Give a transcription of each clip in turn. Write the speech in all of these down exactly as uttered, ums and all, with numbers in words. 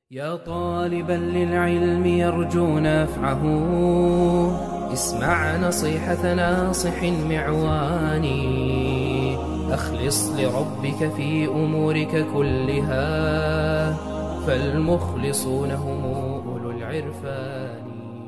يا طالبا للعلم يرجو نفعه، اسمع نصيحة ناصح معوان. أخلص لربك في أمورك كلها، فالمخلصون هم أولو العرفان.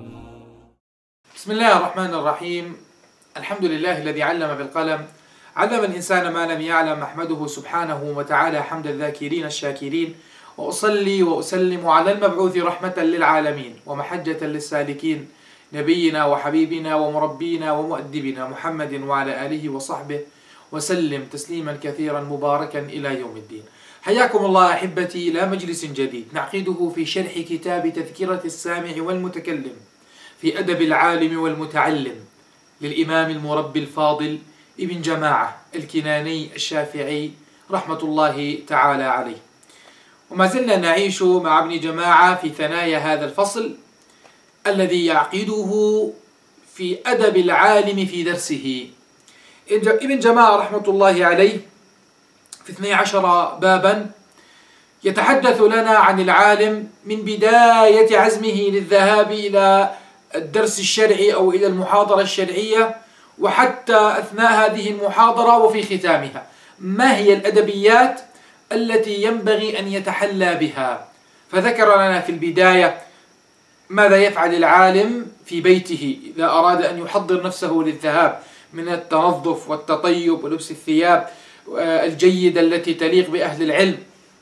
بسم الله الرحمن الرحيم. الحمد لله الذي علم بالقلم، علم الإنسان ما لم يعلم. أحمده سبحانه وتعالى حمد الذاكرين الشاكرين، وأصلي وأسلم على المبعوث رحمة للعالمين ومحجة للسالكين، نبينا وحبيبنا ومربينا ومؤدبنا محمد وعلى آله وصحبه وسلم تسليما كثيرا مباركا إلى يوم الدين. حياكم الله أحبتي إلى مجلس جديد نعقده في شرح كتاب تذكرة السامع والمتكلم في أدب العالم والمتعلم للإمام المربي الفاضل ابن جماعة الكناني الشافعي رحمة الله تعالى عليه. وما زلنا نعيش مع ابن جماعة في ثنايا هذا الفصل الذي يعقده في أدب العالم في درسه. ابن جماعة رحمة الله عليه في اثني عشر بابا يتحدث لنا عن العالم من بداية عزمه للذهاب إلى الدرس الشرعي أو إلى المحاضرة الشرعية، وحتى أثناء هذه المحاضرة وفي ختامها. ما هي الأدبيات التي ينبغي أن يتحلى بها؟ فذكر لنا في البداية ماذا يفعل العالم في بيته إذا أراد أن يحضر نفسه للذهاب، من التنظف والتطيب ولبس الثياب الجيدة التي تليق بأهل العلم.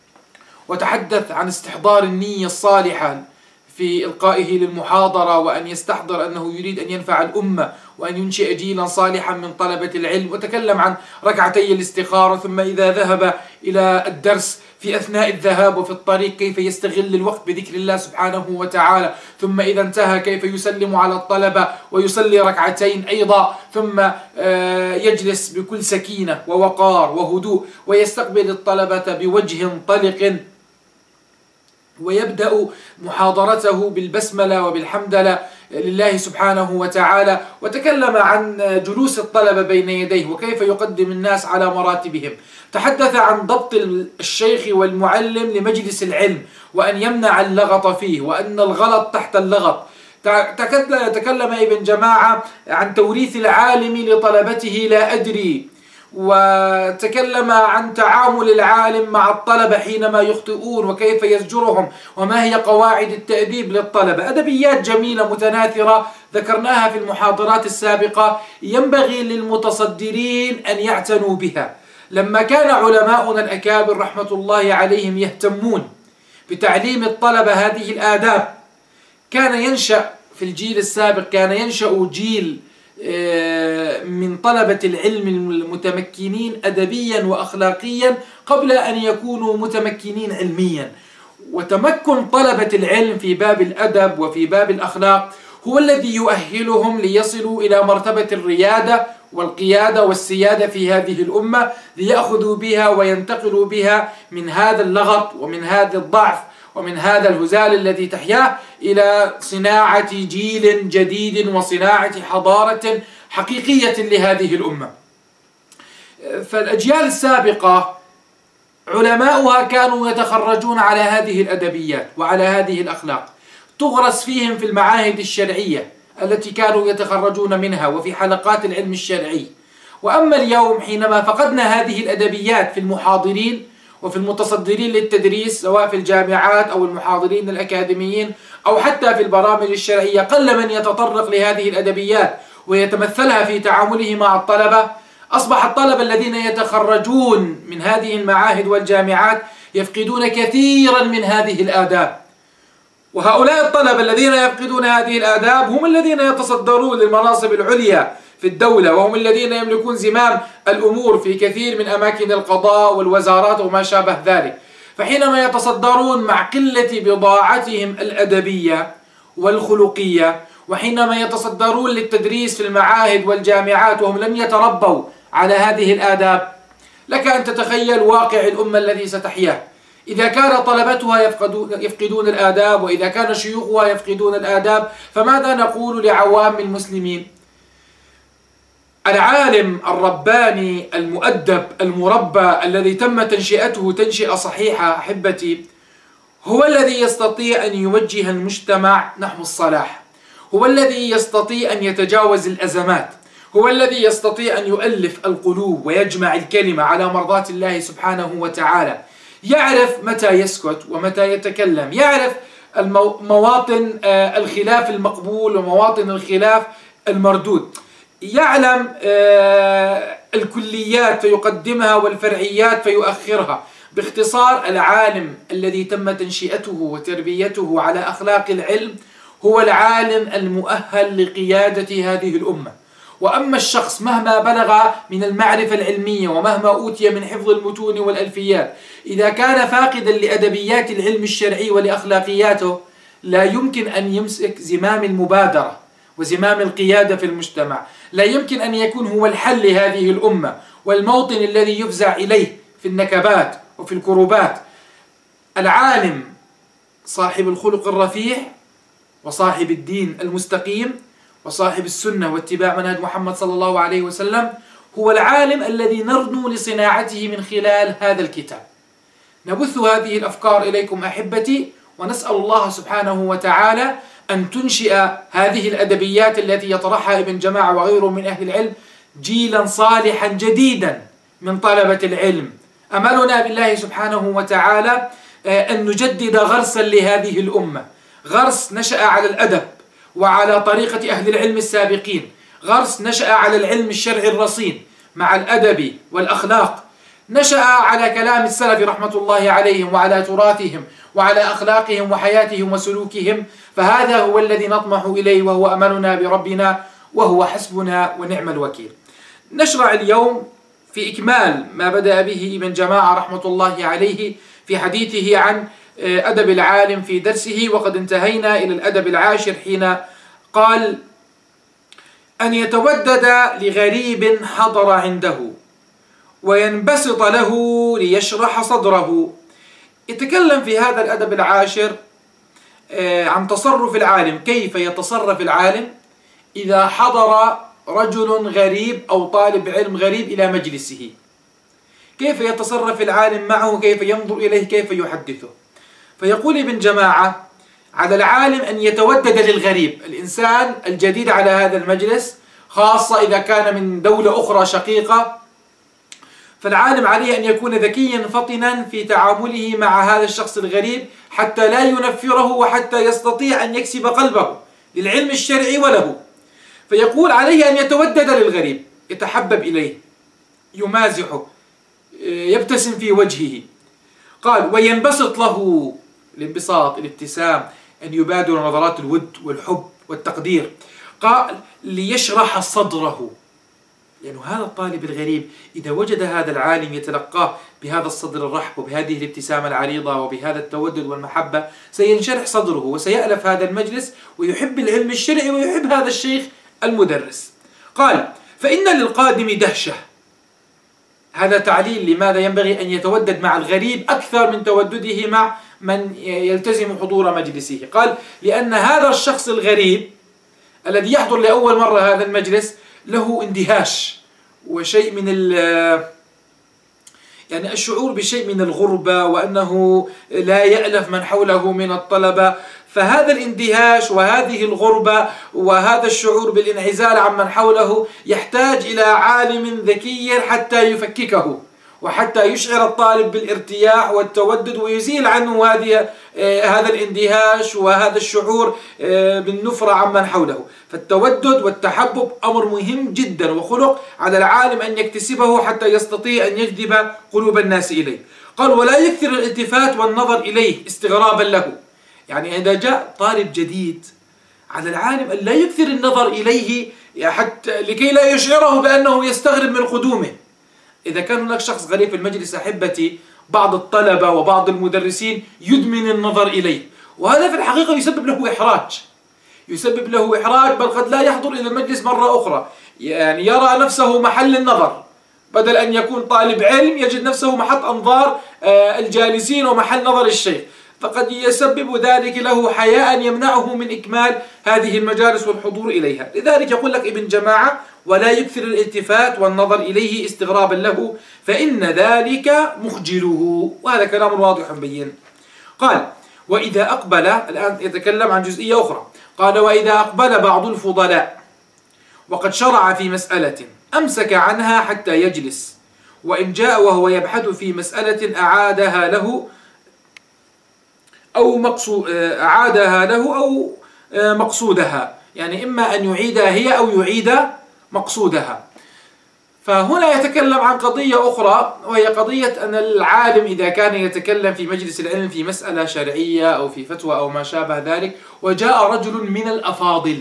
وتحدث عن استحضار النية الصالحة في إلقائه للمحاضرة، وأن يستحضر أنه يريد أن ينفع الأمة وأن ينشئ جيلا صالحا من طلبة العلم. وتكلم عن ركعتي الاستخارة، ثم إذا ذهب إلى الدرس في أثناء الذهاب وفي الطريق كيف يستغل الوقت بذكر الله سبحانه وتعالى، ثم إذا انتهى كيف يسلم على الطلبة ويصلي ركعتين أيضا، ثم يجلس بكل سكينة ووقار وهدوء ويستقبل الطلبة بوجه طلق، ويبدأ محاضرته بالبسملة وبالحمدلة لله سبحانه وتعالى. وتكلم عن جلوس الطلبة بين يديه وكيف يقدم الناس على مراتبهم. تحدث عن ضبط الشيخ والمعلم لمجلس العلم، وأن يمنع اللغط فيه، وأن الغلط تحت اللغط. تكلم ابن جماعة عن توريث العالم لطلبته لا أدري، وتكلم عن تعامل العالم مع الطلبة حينما يخطئون وكيف يزجرهم، وما هي قواعد التأديب للطلبة. أدبيات جميلة متناثرة ذكرناها في المحاضرات السابقة، ينبغي للمتصدرين أن يعتنوا بها. لما كان علماؤنا الأكابر رحمة الله عليهم يهتمون بتعليم الطلبة هذه الآداب، كان ينشأ في الجيل السابق كان ينشأ جيل من طلبة العلم المتمكنين أدبيا وأخلاقيا قبل أن يكونوا متمكنين علميا. وتمكن طلبة العلم في باب الأدب وفي باب الأخلاق هو الذي يؤهلهم ليصلوا إلى مرتبة الريادة والقيادة والسيادة في هذه الأمة، ليأخذوا بها وينتقلوا بها من هذا اللغط ومن هذا الضعف ومن هذا الهزال الذي تحياه إلى صناعة جيل جديد وصناعة حضارة حقيقية لهذه الأمة. فالأجيال السابقة علماؤها كانوا يتخرجون على هذه الأدبيات وعلى هذه الأخلاق، تغرس فيهم في المعاهد الشرعية التي كانوا يتخرجون منها وفي حلقات العلم الشرعي. وأما اليوم حينما فقدنا هذه الأدبيات في المحاضرين وفي المتصدرين للتدريس، سواء في الجامعات أو المحاضرين الأكاديميين أو حتى في البرامج الشرعية، قل من يتطرق لهذه الأدبيات ويتمثلها في تعامله مع الطلبة. أصبح الطلبة الذين يتخرجون من هذه المعاهد والجامعات يفقدون كثيرا من هذه الآداب، وهؤلاء الطلبة الذين يفقدون هذه الآداب هم الذين يتصدرون للمناصب العليا في الدولة، وهم الذين يملكون زمام الأمور في كثير من أماكن القضاء والوزارات وما شابه ذلك. فحينما يتصدرون مع قلة بضاعتهم الأدبية والخلقية، وحينما يتصدرون للتدريس في المعاهد والجامعات وهم لم يتربوا على هذه الآداب، لك أن تتخيل واقع الأمة الذي ستحياه إذا كان طلبتها يفقدون, يفقدون الآداب، وإذا كان شيوخها يفقدون الآداب، فماذا نقول لعوام المسلمين؟ العالم الرباني المؤدب المربى الذي تم تنشئته تنشئة صحيحة أحبتي، هو الذي يستطيع أن يوجه المجتمع نحو الصلاح، هو الذي يستطيع أن يتجاوز الأزمات، هو الذي يستطيع أن يؤلف القلوب ويجمع الكلمة على مرضاة الله سبحانه وتعالى. يعرف متى يسكت ومتى يتكلم، يعرف مواطن الخلاف المقبول ومواطن الخلاف المردود، يعلم الكليات فيقدمها والفرعيات فيؤخرها. باختصار، العالم الذي تم تنشئته وتربيته على أخلاق العلم هو العالم المؤهل لقيادة هذه الأمة. وأما الشخص مهما بلغ من المعرفة العلمية ومهما أوتي من حفظ المتون والألفيات، إذا كان فاقدا لأدبيات العلم الشرعي ولأخلاقياته لا يمكن أن يمسك زمام المبادرة وزمام القيادة في المجتمع، لا يمكن أن يكون هو الحل لهذه الأمة والموطن الذي يفزع إليه في النكبات وفي الكروبات. العالم صاحب الخلق الرفيع وصاحب الدين المستقيم وصاحب السنة واتباع منهج محمد صلى الله عليه وسلم هو العالم الذي نرنو لصناعته من خلال هذا الكتاب. نبث هذه الأفكار إليكم أحبتي، ونسأل الله سبحانه وتعالى أن تنشئ هذه الأدبيات التي يطرحها ابن جماعة وغيره من أهل العلم جيلا صالحا جديدا من طلبة العلم. أملنا بالله سبحانه وتعالى أن نجدد غرسا لهذه الأمة، غرس نشأ على الأدب وعلى طريقة أهل العلم السابقين، غرس نشأ على العلم الشرعي الرصين مع الأدب والأخلاق، نشأ على كلام السلف رحمة الله عليهم وعلى تراثهم وعلى أخلاقهم وحياتهم وسلوكهم. فهذا هو الذي نطمح إليه وهو أملنا بربنا وهو حسبنا ونعم الوكيل. نشرع اليوم في إكمال ما بدأ به ابن جماعة رحمة الله عليه في حديثه عن أدب العالم في درسه، وقد انتهينا إلى الأدب العاشر حين قال: أن يتودد لغريب حضر عنده وينبسط له ليشرح صدره. يتكلم في هذا الأدب العاشر عن تصرف العالم، كيف يتصرف العالم إذا حضر رجل غريب أو طالب علم غريب إلى مجلسه، كيف يتصرف العالم معه، كيف ينظر إليه، كيف يحدثه. فيقول ابن جماعة: على العالم أن يتودد للغريب، الإنسان الجديد على هذا المجلس، خاصة إذا كان من دولة أخرى شقيقة، فالعالم عليه أن يكون ذكيا فطنا في تعامله مع هذا الشخص الغريب حتى لا ينفره وحتى يستطيع أن يكسب قلبه للعلم الشرعي وله. فيقول عليه أن يتودد للغريب، يتحبب إليه، يمازحه، يبتسم في وجهه. قال: وينبسط له، الانبساط، الابتسام، أن يبادر نظرات الود والحب والتقدير. قال: ليشرح صدره، لأن يعني هذا الطالب الغريب إذا وجد هذا العالم يتلقاه بهذا الصدر الرحب وبهذه الابتسامة العريضة وبهذا التودد والمحبة سينشرح صدره وسيألف هذا المجلس ويحب العلم الشرعي ويحب هذا الشيخ المدرس. قال: فإن للقادم دهشة. هذا تعليل لماذا ينبغي أن يتودد مع الغريب أكثر من تودده مع من يلتزم حضور مجلسه. قال: لأن هذا الشخص الغريب الذي يحضر لأول مرة هذا المجلس له اندهاش وشيء من ال يعني الشعور بشيء من الغربة وأنه لا يألف من حوله من الطلبة. فهذا الاندهاش وهذه الغربة وهذا الشعور بالانعزال عمن حوله يحتاج إلى عالم ذكي حتى يفككه وحتى يشعر الطالب بالارتياح والتودد ويزيل عنه هذه هذا الاندهاش وهذا الشعور بالنفرة عمن حوله. فالتودد والتحبب أمر مهم جدا وخلق على العالم أن يكتسبه حتى يستطيع أن يجذب قلوب الناس إليه. قال: ولا يكثر الالتفات والنظر إليه استغرابا له. يعني إذا جاء طالب جديد على العالم أن لا يكثر النظر إليه حتى لكي لا يشعره بأنه يستغرب من قدومه. إذا كان هناك شخص غريب في المجلس أحبتي، بعض الطلبة وبعض المدرسين يدمن النظر إليه، وهذا في الحقيقة يسبب له إحراج يسبب له إحراج بل قد لا يحضر إلى المجلس مرة أخرى، يعني يرى نفسه محل النظر، بدل أن يكون طالب علم يجد نفسه محط أنظار الجالسين ومحل نظر الشيخ، فقد يسبب ذلك له حياء يمنعه من إكمال هذه المجالس والحضور إليها. لذلك يقول لك ابن جماعة: ولا يكثر الالتفات والنظر إليه استغرابا له فإن ذلك مخجله. وهذا كلام واضح بين. قال: وإذا أقبل، الآن يتكلم عن جزئية أخرى، قال وإذا أقبل بعض الفضلاء وقد شرع في مسألة أمسك عنها حتى يجلس، وإن جاء وهو يبحث في مسألة أعادها له أو مقصود أعادها له أو مقصودها، يعني إما أن يعيدها هي أو يعيد مقصودها. فهنا يتكلم عن قضية أخرى، وهي قضية أن العالم إذا كان يتكلم في مجلس العلم في مسألة شرعية أو في فتوى أو ما شابه ذلك، وجاء رجل من الأفاضل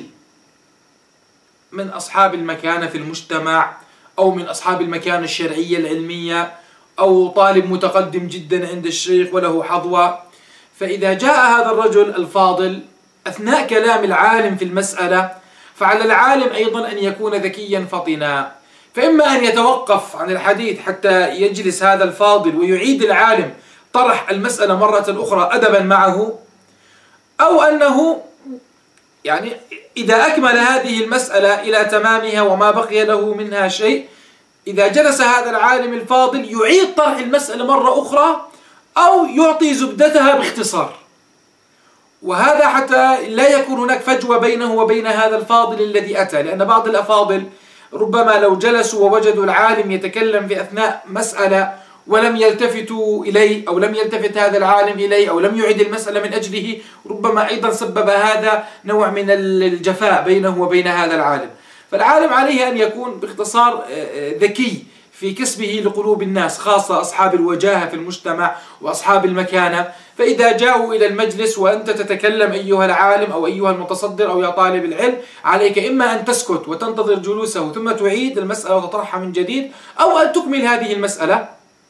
من أصحاب المكانة في المجتمع أو من أصحاب المكانة الشرعية العلمية أو طالب متقدم جدا عند الشيخ وله حظوة، فإذا جاء هذا الرجل الفاضل أثناء كلام العالم في المسألة، فعلى العالم أيضا أن يكون ذكيا فطنا، فإما أن يتوقف عن الحديث حتى يجلس هذا الفاضل ويعيد العالم طرح المسألة مرة أخرى أدبا معه، أو أنه يعني إذا أكمل هذه المسألة إلى تمامها وما بقي له منها شيء، إذا جلس هذا العالم الفاضل يعيد طرح المسألة مرة أخرى أو يعطي زبدتها باختصار، وهذا حتى لا يكون هناك فجوة بينه وبين هذا الفاضل الذي أتى، لأن بعض الأفاضل ربما لو جلسوا ووجدوا العالم يتكلم في أثناء مسألة ولم يلتفتوا إليه أو لم يلتفت هذا العالم إليه أو لم يعد المسألة من أجله، ربما أيضا سبب هذا نوع من الجفاء بينه وبين هذا العالم. فالعالم عليه أن يكون باختصار ذكي في كسبه لقلوب الناس، خاصة أصحاب الوجاهة في المجتمع وأصحاب المكانة. فإذا جاءوا إلى المجلس وأنت تتكلم أيها العالم أو أيها المتصدر أو يا طالب العلم، عليك إما أن تسكت وتنتظر جلوسه ثم تعيد المسألة وتطرحها من جديد، أو أن تكمل هذه المسألة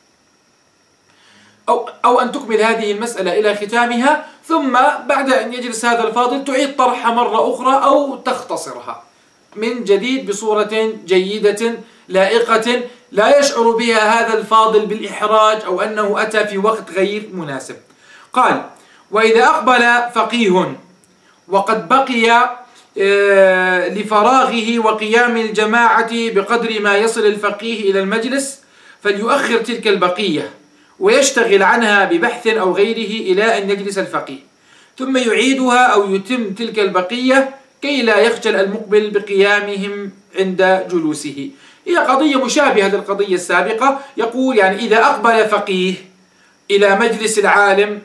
أو أو أن تكمل هذه المسألة إلى ختامها، ثم بعد أن يجلس هذا الفاضل تعيد طرحها مرة أخرى أو تختصرها من جديد بصورة جيدة لائقة لا يشعر بها هذا الفاضل بالإحراج أو أنه أتى في وقت غير مناسب. قال وإذا أقبل فقيه وقد بقي لفراغه وقيام الجماعة بقدر ما يصل الفقيه إلى المجلس، فليؤخر تلك البقية ويشتغل عنها ببحث أو غيره إلى أن يجلس الفقيه، ثم يعيدها أو يتم تلك البقية كي لا يخجل المقبل بقيامهم عند جلوسه. هي قضية مشابهة للقضية السابقة. يقول يعني إذا أقبل فقيه إلى مجلس العالم،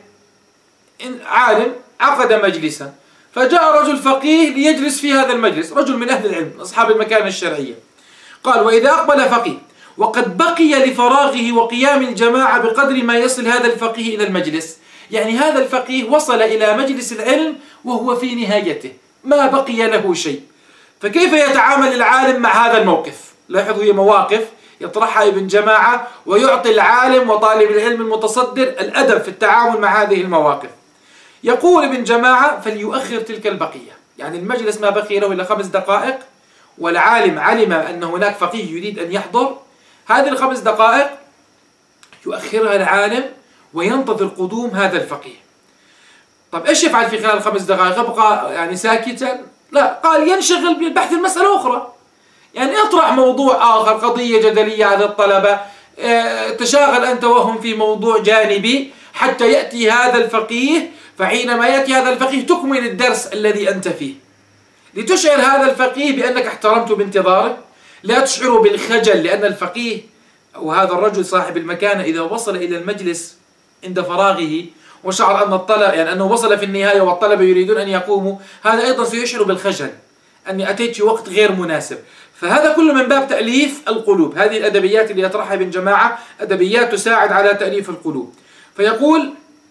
عالم عقد مجلسا فجاء رجل فقيه ليجلس في هذا المجلس، رجل من أهل العلم أصحاب المكانة الشرعية. قال وإذا أقبل فقيه وقد بقي لفراغه وقيام الجماعة بقدر ما يصل هذا الفقيه إلى المجلس، يعني هذا الفقيه وصل إلى مجلس العلم وهو في نهايته ما بقي له شيء، فكيف يتعامل العالم مع هذا الموقف؟ لاحظوا هي مواقف يطرحها ابن جماعة ويعطي العالم وطالب العلم المتصدر الأدب في التعامل مع هذه المواقف. يقول ابن جماعة فليؤخر تلك البقية، يعني المجلس ما بقي له إلا خمس دقائق والعالم علم أن هناك فقيه يريد أن يحضر، هذه الخمس دقائق يؤخرها العالم وينتظر قدوم هذا الفقيه. طب إيش يفعل في خلال الخمس دقائق؟ يبقى يعني ساكتا؟ لا، قال ينشغل ببحث المسألة أخرى، يعني اطرح موضوع آخر، قضية جدلية على الطلبة، اه تشاغل أنت وهم في موضوع جانبي حتى يأتي هذا الفقيه، فحينما يأتي هذا الفقيه تكمل الدرس الذي أنت فيه لتشعر هذا الفقيه بأنك احترمته بانتظاره، لا تشعره بالخجل، لأن الفقيه وهذا الرجل صاحب المكانة إذا وصل إلى المجلس عند فراغه وشعر أن الطلبة يعني أنه وصل في النهاية والطلبة يريدون أن يقوموا، هذا أيضا سيشعر بالخجل أني أتيت في وقت غير مناسب. فهذا كله من باب تأليف القلوب. هذه الأدبيات اللي يطرحها ابن جماعة أدبيات تساعد على تأليف القلوب. فيقول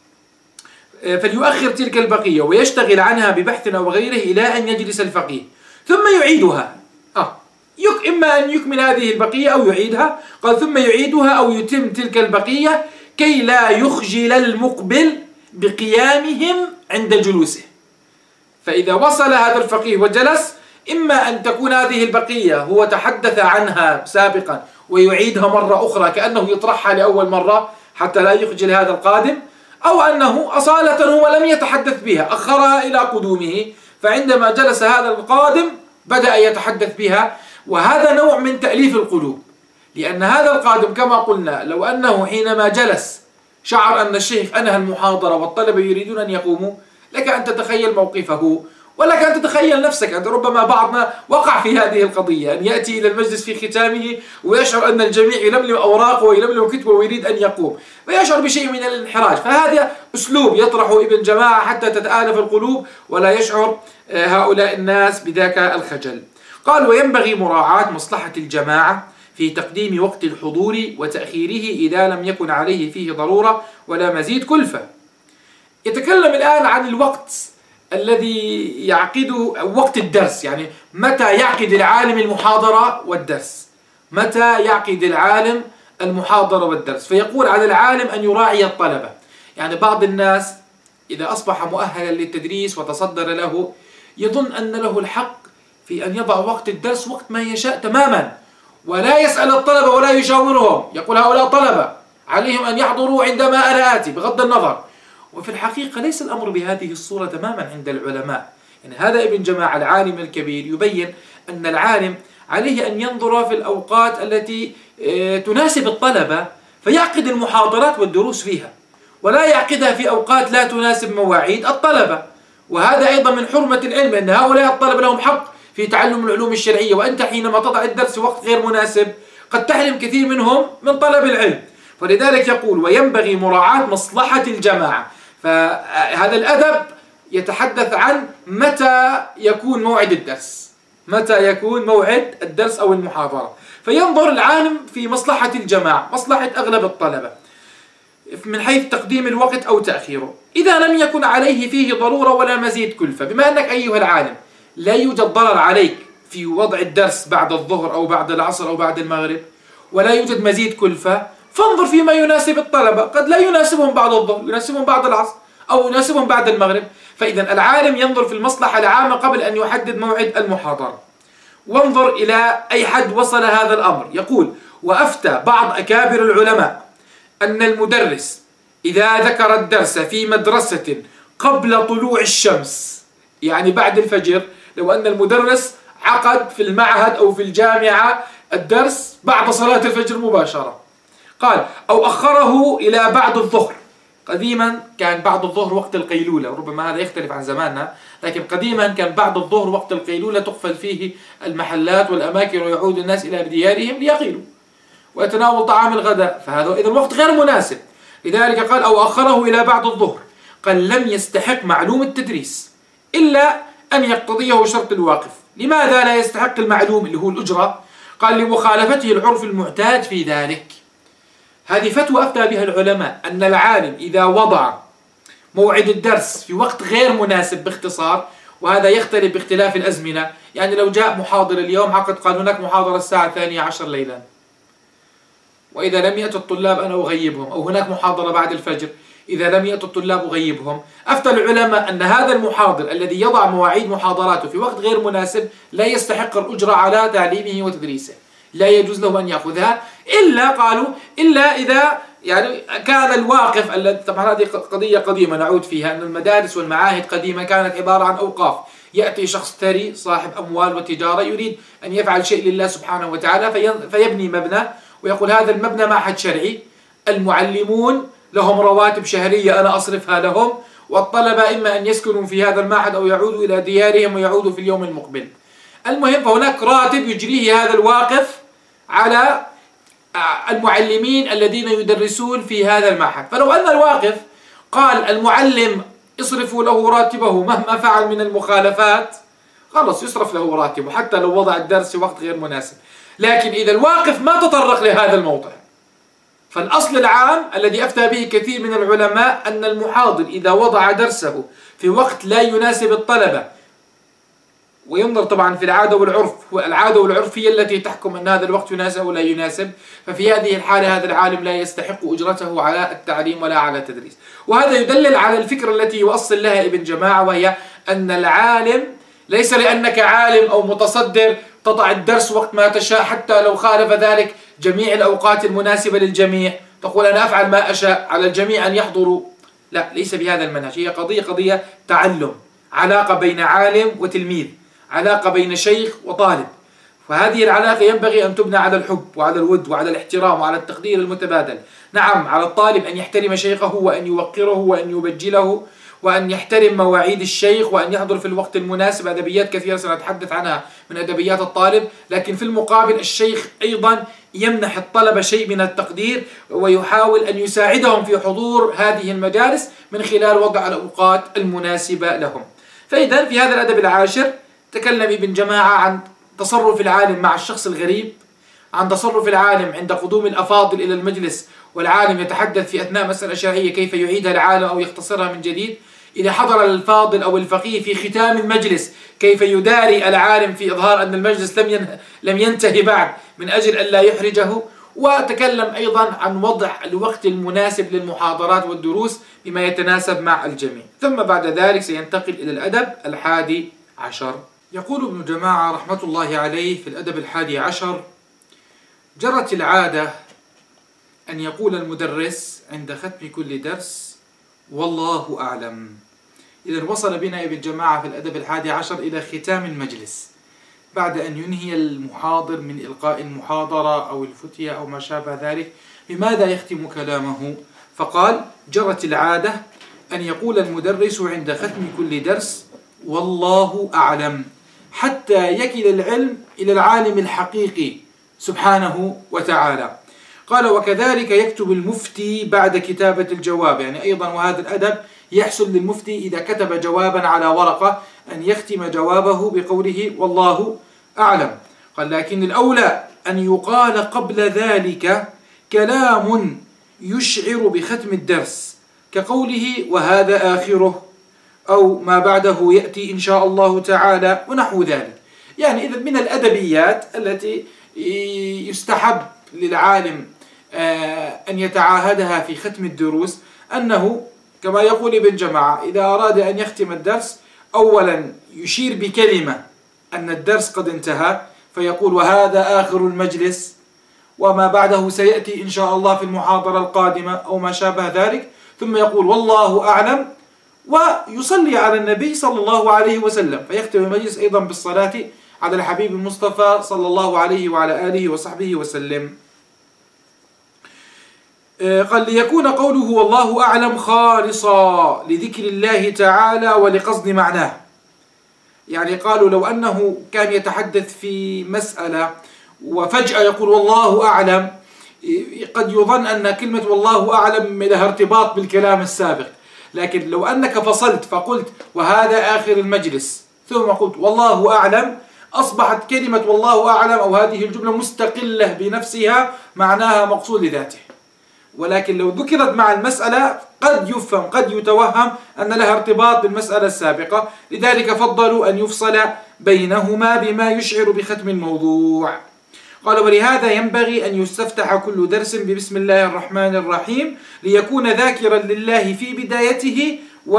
فليؤخر تلك البقية ويشتغل عنها ببحث أو غيره إلى أن يجلس الفقيه ثم يعيدها. آه. يك إما أن يكمل هذه البقية أو يعيدها. قال ثم يعيدها أو يتم تلك البقية كي لا يخجل المقبل بقيامهم عند جلوسه. فإذا وصل هذا الفقيه وجلس، إما أن تكون هذه البقية هو تحدث عنها سابقا ويعيدها مرة أخرى كأنه يطرحها لأول مرة حتى لا يخجل هذا القادم، أو أنه أصالة هو لم يتحدث بها أخرها إلى قدومه، فعندما جلس هذا القادم بدأ يتحدث بها. وهذا نوع من تأليف القلوب، لأن هذا القادم كما قلنا لو أنه حينما جلس شعر أن الشيخ أنهى المحاضرة والطلبة يريدون أن يقوموا، لك أن تتخيل موقفه، ولك أن تتخيل نفسك. أنت ربما بعضنا وقع في هذه القضية، أن يأتي إلى المجلس في ختامه ويشعر أن الجميع يلملم أوراقه ويلملم كتبه ويريد أن يقوم، فيشعر بشيء من الانحراج. فهذا أسلوب يطرحه ابن جماعة حتى تتآلف القلوب ولا يشعر هؤلاء الناس بذاك الخجل. قال: وينبغي مراعاة مصلحة الجماعة في تقديم وقت الحضور وتأخيره إذا لم يكن عليه فيه ضرورة ولا مزيد كلفة. يتكلم الآن عن الوقت الذي يعقده، وقت الدرس، يعني متى يعقد العالم المحاضرة والدرس، متى يعقد العالم المحاضرة والدرس. فيقول على العالم أن يراعي الطلبة. يعني بعض الناس إذا أصبح مؤهلا للتدريس وتصدر له يظن أن له الحق في أن يضع وقت الدرس وقت ما يشاء تماما، ولا يسأل الطلبة ولا يشاورهم. يقول هؤلاء طلبة عليهم أن يحضروا عندما أنا آتي بغض النظر. وفي الحقيقة ليس الأمر بهذه الصورة تماما عند العلماء. يعني هذا ابن جماعة العالم الكبير يبين أن العالم عليه أن ينظر في الأوقات التي تناسب الطلبة فيعقد المحاضرات والدروس فيها، ولا يعقدها في أوقات لا تناسب مواعيد الطلبة. وهذا أيضا من حرمة العلم، أن هؤلاء الطلبة لهم حق في تعلم العلوم الشرعية، وأنت حينما تضع الدرس في وقت غير مناسب قد تحرم كثير منهم من طلب العلم. فلذلك يقول: وينبغي مراعاة مصلحة الجماعة. فهذا الأدب يتحدث عن متى يكون موعد الدرس، متى يكون موعد الدرس أو المحاضرة. فينظر العالم في مصلحة الجماعة، مصلحة أغلب الطلبة، من حيث تقديم الوقت أو تأخيره إذا لم يكن عليه فيه ضرورة ولا مزيد كلفة. بما أنك أيها العالم لا يوجد ضرر عليك في وضع الدرس بعد الظهر أو بعد العصر أو بعد المغرب، ولا يوجد مزيد كلفة، فانظر فيما يناسب الطلبة. قد لا يناسبهم بعد الظهر، يناسبهم بعد العصر أو يناسبهم بعد المغرب. فإذا العالم ينظر في المصلحة العامة قبل أن يحدد موعد المحاضرة. وانظر إلى أي حد وصل هذا الأمر. يقول: وأفتى بعض أكابر العلماء أن المدرس إذا ذكر الدرس في مدرسة قبل طلوع الشمس، يعني بعد الفجر، لو أن المدرس عقد في المعهد أو في الجامعة الدرس بعد صلاة الفجر مباشرة، قال: أو أخره إلى بعد الظهر. قديما كان بعد الظهر وقت القيلولة، ربما هذا يختلف عن زماننا، لكن قديما كان بعد الظهر وقت القيلولة تقفل فيه المحلات والأماكن ويعود الناس إلى ديارهم ليقيلوا ويتناول طعام الغداء، فهذا إذا الوقت غير مناسب. لذلك قال: أو أخره إلى بعد الظهر. قال: لم يستحق معلوم التدريس إلا أن يقتضيه شرط الواقف. لماذا لا يستحق المعلوم اللي هو الأجرة؟ قال: لمخالفته العرف المعتاد في ذلك. هذه فتوى أفتى بها العلماء، أن العالم إذا وضع موعد الدرس في وقت غير مناسب باختصار، وهذا يختلف باختلاف الأزمنة. يعني لو جاء محاضر اليوم عقد قال هناك محاضرة الساعة الثانية عشر ليلا، وإذا لم يأتي الطلاب أنا أغيبهم، أو هناك محاضرة بعد الفجر إذا لم يأتي الطلاب أغيبهم. أفتى العلماء أن هذا المحاضر الذي يضع مواعيد محاضراته في وقت غير مناسب لا يستحق الأجرة على تعليمه وتدريسه، لا يجوز له أن يأخذها، إلا قالوا إلا إذا يعني كان الواقف الذي، طبعا هذه قضية قديمة نعود فيها، أن المدارس والمعاهد قديمة كانت عبارة عن أوقاف. يأتي شخص ثري صاحب أموال وتجارة يريد أن يفعل شيء لله سبحانه وتعالى فيبني مبنى ويقول هذا المبنى معهد شرعي، المعلمون لهم رواتب شهرية أنا أصرفها لهم، والطلبة إما أن يسكنوا في هذا المعهد أو يعودوا إلى ديارهم ويعودوا في اليوم المقبل. المهم فهناك راتب يجريه هذا الواقف على المعلمين الذين يدرسون في هذا المعهد. فلو أن الواقف قال المعلم اصرفوا له راتبه مهما فعل من المخالفات، خلص يصرف له راتبه حتى لو وضع الدرس في وقت غير مناسب. لكن إذا الواقف ما تطرق لهذا الموضع، فالأصل العام الذي أفتى به كثير من العلماء أن المحاضر إذا وضع درسه في وقت لا يناسب الطلبة، وينظر طبعا في العادة والعرف، والعادة والعرف هي التي تحكم أن هذا الوقت يناسب أو لا يناسب، ففي هذه الحالة هذا العالم لا يستحق أجرته على التعليم ولا على التدريس. وهذا يدلل على الفكرة التي يوصل لها ابن جماعة، وهي أن العالم ليس لأنك عالم أو متصدر تضع الدرس وقت ما تشاء حتى لو خالف ذلك جميع الأوقات المناسبة للجميع تقول أنا أفعل ما أشاء، على الجميع أن يحضروا. لا، ليس بهذا المنهج. هي قضية قضية تعلم، علاقة بين عالم وتلميذ، علاقة بين شيخ وطالب. فهذه العلاقة ينبغي أن تبنى على الحب وعلى الود وعلى الاحترام وعلى التقدير المتبادل. نعم، على الطالب أن يحترم شيخه وأن يوقره وأن يبجله وأن يحترم مواعيد الشيخ وأن يحضر في الوقت المناسب. أدبيات كثيرة سنتحدث عنها من أدبيات الطالب، لكن في المقابل الشيخ أيضا يمنح الطلبة شيء من التقدير ويحاول أن يساعدهم في حضور هذه المجالس من خلال وضع الأوقات المناسبة لهم. فإذا في هذا الأدب العاشر تكلم ابن جماعة عن تصرف العالم مع الشخص الغريب، عن تصرف العالم عند قدوم الأفاضل إلى المجلس والعالم يتحدث في أثناء مسألة شرعية كيف يعيدها العالم أو يختصرها من جديد، إذا حضر الفاضل أو الفقيه في ختام المجلس كيف يداري العالم في إظهار أن المجلس لم لم ينتهي بعد من أجل أن لا يحرجه. وتكلم أيضا عن وضع الوقت المناسب للمحاضرات والدروس بما يتناسب مع الجميع. ثم بعد ذلك سينتقل إلى الأدب الحادي عشر. يقول ابن جماعة رحمة الله عليه في الأدب الحادي عشر: جرت العادة أن يقول المدرس عند ختم كل درس والله أعلم. إذا وصل بنا ابن جماعة في الأدب الحادي عشر إلى ختام المجلس بعد أن ينهي المحاضر من إلقاء المحاضرة أو الفتية أو ما شابه ذلك. بماذا يختم كلامه؟ فقال: جرت العادة أن يقول المدرس عند ختم كل درس والله أعلم، حتى يكل العلم إلى العالم الحقيقي سبحانه وتعالى. قال: وكذلك يكتب المفتي بعد كتابة الجواب. يعني أيضا وهذا الأدب يحصل للمفتي إذا كتب جوابا على ورقة أن يختم جوابه بقوله والله أعلم. قال: لكن الأولى أن يقال قبل ذلك كلام يشعر بختم الدرس كقوله وهذا آخره، أو ما بعده يأتي إن شاء الله تعالى، ونحو ذلك. يعني إذا من الأدبيات التي يستحب للعالم أن يتعاهدها في ختم الدروس أنه كما يقول ابن جماعة إذا أراد أن يختم الدرس أولا يشير بكلمة أن الدرس قد انتهى فيقول وهذا آخر المجلس وما بعده سيأتي إن شاء الله في المحاضرة القادمة أو ما شابه ذلك، ثم يقول والله أعلم ويصلي على النبي صلى الله عليه وسلم، فيختم المجلس أيضا بالصلاة على الحبيب المصطفى صلى الله عليه وعلى آله وصحبه وسلم. قال: ليكون قوله والله أعلم خالصا لذكر الله تعالى ولقصد معناه. يعني قالوا لو أنه كان يتحدث في مسألة وفجأة يقول والله أعلم قد يظن أن كلمة والله أعلم لها ارتباط بالكلام السابق، لكن لو أنك فصلت فقلت وهذا آخر المجلس ثم قلت والله أعلم أصبحت كلمة والله أعلم أو هذه الجملة مستقلة بنفسها معناها مقصود لذاته. ولكن لو ذكرت مع المسألة قد يفهم قد يتوهم أن لها ارتباط بالمسألة السابقة، لذلك فضلوا أن يفصل بينهما بما يشعر بختم الموضوع. قال: ولهذا ينبغي أن يستفتح كل درس ببسم الله الرحمن الرحيم ليكون ذاكرا لله في بدايته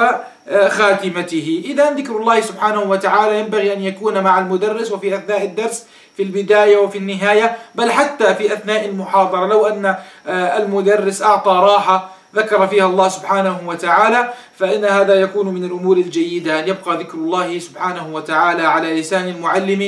وخاتمته. إذا ذكر الله سبحانه وتعالى ينبغي أن يكون مع المدرس وفي أثناء الدرس في البداية وفي النهاية، بل حتى في أثناء المحاضرة لو أن المدرس أعطى راحة ذكر فيها الله سبحانه وتعالى فإن هذا يكون من الأمور الجيدة أن يبقى ذكر الله سبحانه وتعالى على لسان المعلم،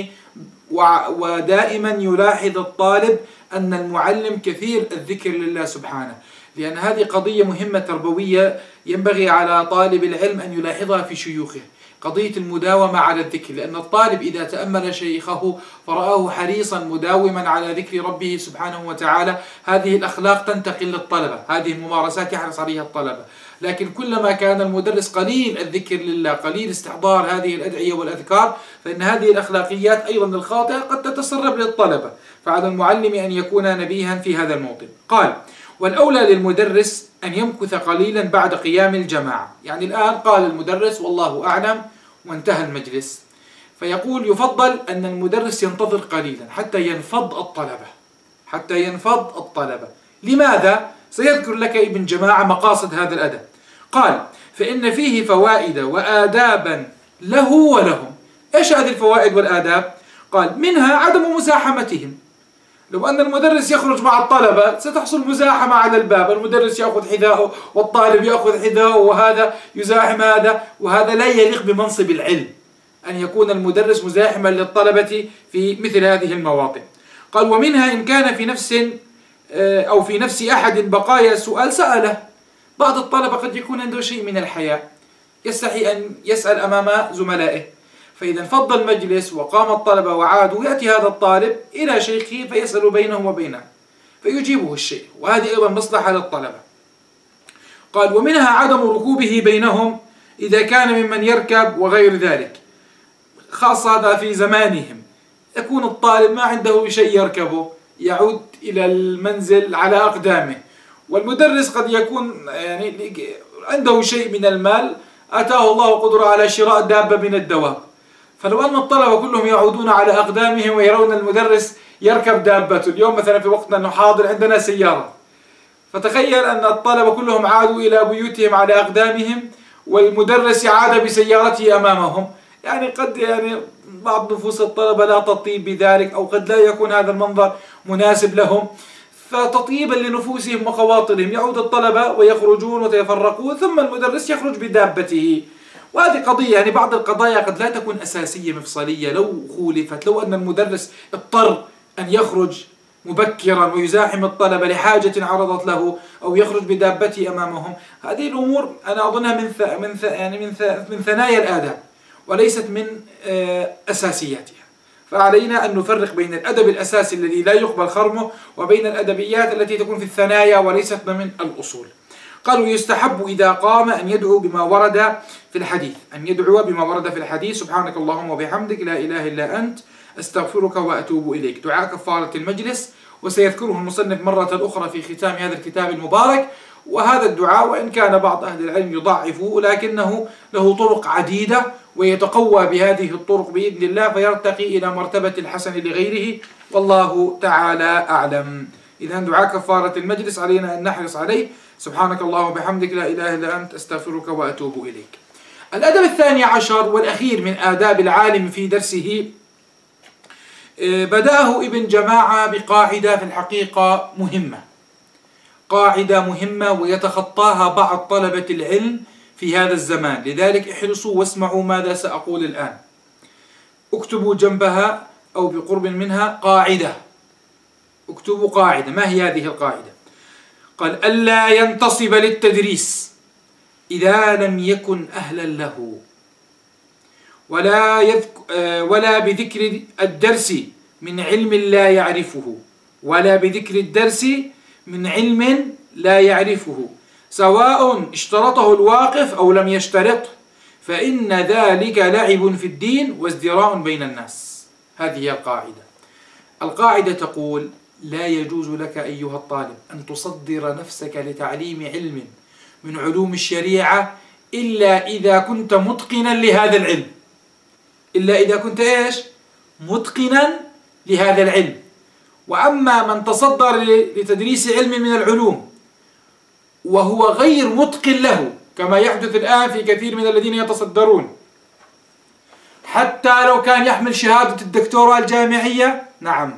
ودائما يلاحظ الطالب أن المعلم كثير الذكر لله سبحانه، لأن هذه قضية مهمة تربوية ينبغي على طالب العلم أن يلاحظها في شيوخه، قضية المداومة على الذكر، لأن الطالب إذا تأمل شيخه فرآه حريصا مداوما على ذكر ربه سبحانه وتعالى هذه الأخلاق تنتقل للطلبة، هذه الممارسات يحرص عليها الطلبة. لكن كلما كان المدرس قليل الذكر لله قليل استحضار هذه الأدعية والأذكار فإن هذه الأخلاقيات أيضا الخاطئة قد تتسرب للطلبة، فعلى المعلم أن يكون نبيها في هذا الموطن. قال: والأولى للمدرس أن يمكث قليلا بعد قيام الجماعة. يعني الآن قال المدرس والله أعلم وانتهى المجلس، فيقول يفضل أن المدرس ينتظر قليلا حتى ينفض الطلبة حتى ينفض الطلبة. لماذا؟ سيذكر لك ابن جماعة مقاصد هذا الأدب. قال: فإن فيه فوائد وآدابا له ولهم. إيش هذه الفوائد والآداب؟ قال: منها عدم مزاحمتهم. لو أن المدرس يخرج مع الطلبة ستحصل مزاحمة على الباب، المدرس يأخذ حذاءه والطالب يأخذ حذاءه وهذا يزاحم هذا، وهذا لا يليق بمنصب العلم. أن يكون المدرس مزاحما للطلبة في مثل هذه المواطن. قال ومنها إن كان في نفس أو في نفس أحد بقايا سؤال سأله. بعض الطلبة قد يكون عنده شيء من الحياء، يستحي أن يسأل أمام زملائه، فإذا انفض المجلس وقام الطلبة وعادوا، يأتي هذا الطالب إلى شيخه فيسأل بينه وبينه فيجيبه الشيخ، وهذه أيضا مصلحة للطلبة. قال ومنها عدم ركوبه بينهم إذا كان ممن يركب وغير ذلك، خاصة هذا في زمانهم، يكون الطالب ما عنده شيء يركبه، يعود إلى المنزل على أقدامه، والمدرس قد يكون يعني عنده شيء من المال، أتاه الله قدرة على شراء دابة من الدواب، فلو أن الطلبة كلهم يعودون على أقدامهم ويرون المدرس يركب دابته، اليوم مثلا في وقتنا أنه حاضر عندنا سيارة، فتخيل أن الطلبة كلهم عادوا إلى بيوتهم على أقدامهم والمدرس عاد بسيارته أمامهم، يعني قد يعني بعض نفوس الطلبة لا تطيب بذلك، أو قد لا يكون هذا المنظر مناسب لهم، فتطيبا لنفوسهم وخواطرهم يعود الطلبة ويخرجون ويتفرقون، ثم المدرس يخرج بدابته. وهذه قضية، يعني بعض القضايا قد لا تكون أساسية مفصلية، لو خولفت، لو أن المدرس اضطر أن يخرج مبكرا ويزاحم الطلبة لحاجة عرضت له، أو يخرج بدابته أمامهم، هذه الأمور أنا أظنها من ث... من ث... يعني من ث... من ثنايا الآداب وليست من أساسياتها. فعلينا أن نفرق بين الأدب الأساسي الذي لا يقبل خرمه وبين الأدبيات التي تكون في الثنايا وليست من الأصول. قالوا يستحب إذا قام أن يدعو بما ورد في الحديث، أن يدعو بما ورد في الحديث: سبحانك اللهم وبحمدك لا إله إلا أنت أستغفرك وأتوب إليك، دعاء كفارة المجلس، وسيذكره المصنف مرة أخرى في ختام هذا الكتاب المبارك. وهذا الدعاء وإن كان بعض أهل العلم يضعفه، لكنه له طرق عديدة ويتقوى بهذه الطرق بإذن الله، فيرتقي إلى مرتبة الحسن لغيره، والله تعالى أعلم. إذن دعاء كفارة المجلس علينا أن نحرص عليه: سبحانك اللهم وبحمدك لا إله إلا أنت أستغفرك وأتوب إليك. الأدب الثاني عشر والأخير من آداب العالم في درسه، بدأه ابن جماعة بقاعدة في الحقيقة مهمة، قاعدة مهمة ويتخطاها بعض طلبة العلم في هذا الزمان، لذلك احرصوا واسمعوا ماذا سأقول الآن. اكتبوا جنبها أو بقرب منها قاعدة، اكتبوا قاعدة. ما هي هذه القاعدة؟ قال: ألا ينتصب للتدريس إذا لم يكن أهلا له، ولا, يذك ولا بذكر الدرس من علم لا يعرفه، ولا بذكر الدرس من علم لا يعرفه، سواء اشترطه الواقف أو لم يشترطه، فإن ذلك لعب في الدين وازدراء بين الناس. هذه هي القاعدة. القاعدة تقول: لا يجوز لك أيها الطالب أن تصدر نفسك لتعليم علم من علوم الشريعة إلا إذا كنت متقنا لهذا العلم، إلا إذا كنت إيش؟ متقنا لهذا العلم. وأما من تصدر لتدريس علم من العلوم وهو غير متقن له، كما يحدث الآن في كثير من الذين يتصدرون، حتى لو كان يحمل شهادة الدكتوراه الجامعية، نعم،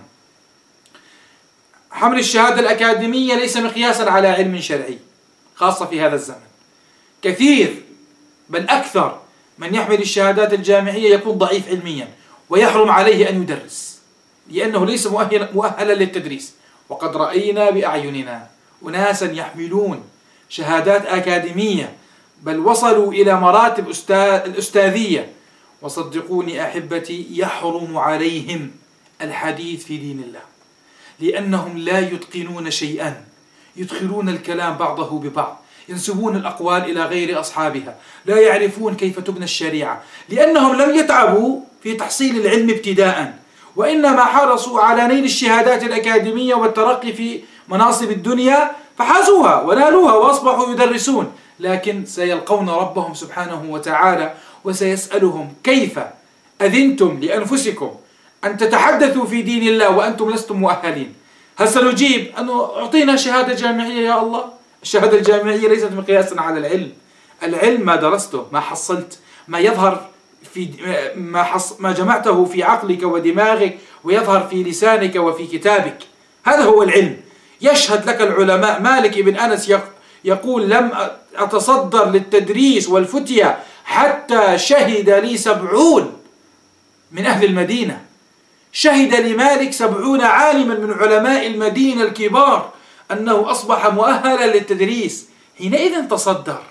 حمل الشهادة الأكاديمية ليس مقياسا على علم شرعي، خاصة في هذا الزمن. كثير بل أكثر من يحمل الشهادات الجامعية يكون ضعيف علميا ويحرم عليه أن يدرس، لأنه ليس مؤهلا للتدريس. وقد رأينا بأعيننا أناسا يحملون شهادات أكاديمية بل وصلوا إلى مراتب الأستاذية، وصدقوني أحبتي يحرم عليهم الحديث في دين الله، لأنهم لا يتقنون شيئا، يدخلون الكلام بعضه ببعض، ينسبون الأقوال إلى غير أصحابها، لا يعرفون كيف تبنى الشريعة، لأنهم لم يتعبوا في تحصيل العلم ابتداء، وإنما حرصوا على نيل الشهادات الأكاديمية والترقي في مناصب الدنيا، فحازوها ونالوها وأصبحوا يدرسون، لكن سيلقون ربهم سبحانه وتعالى وسيسألهم: كيف أذنتم لأنفسكم أن تتحدثوا في دين الله وأنتم لستم مؤهلين؟ هل سنجيب أنه أعطينا شهادة جامعية يا الله؟ الشهادة الجامعية ليست مقياسا على العلم. العلم ما درسته، ما حصلت، ما يظهر في ما, حص ما جمعته في عقلك ودماغك ويظهر في لسانك وفي كتابك، هذا هو العلم. يشهد لك العلماء. مالك بن أنس يقول: لم أتصدر للتدريس والفتية حتى شهد لي سبعون من أهل المدينة، شهد لمالك سبعون عالما من علماء المدينة الكبار أنه أصبح مؤهلا للتدريس. حينئذ تصدر،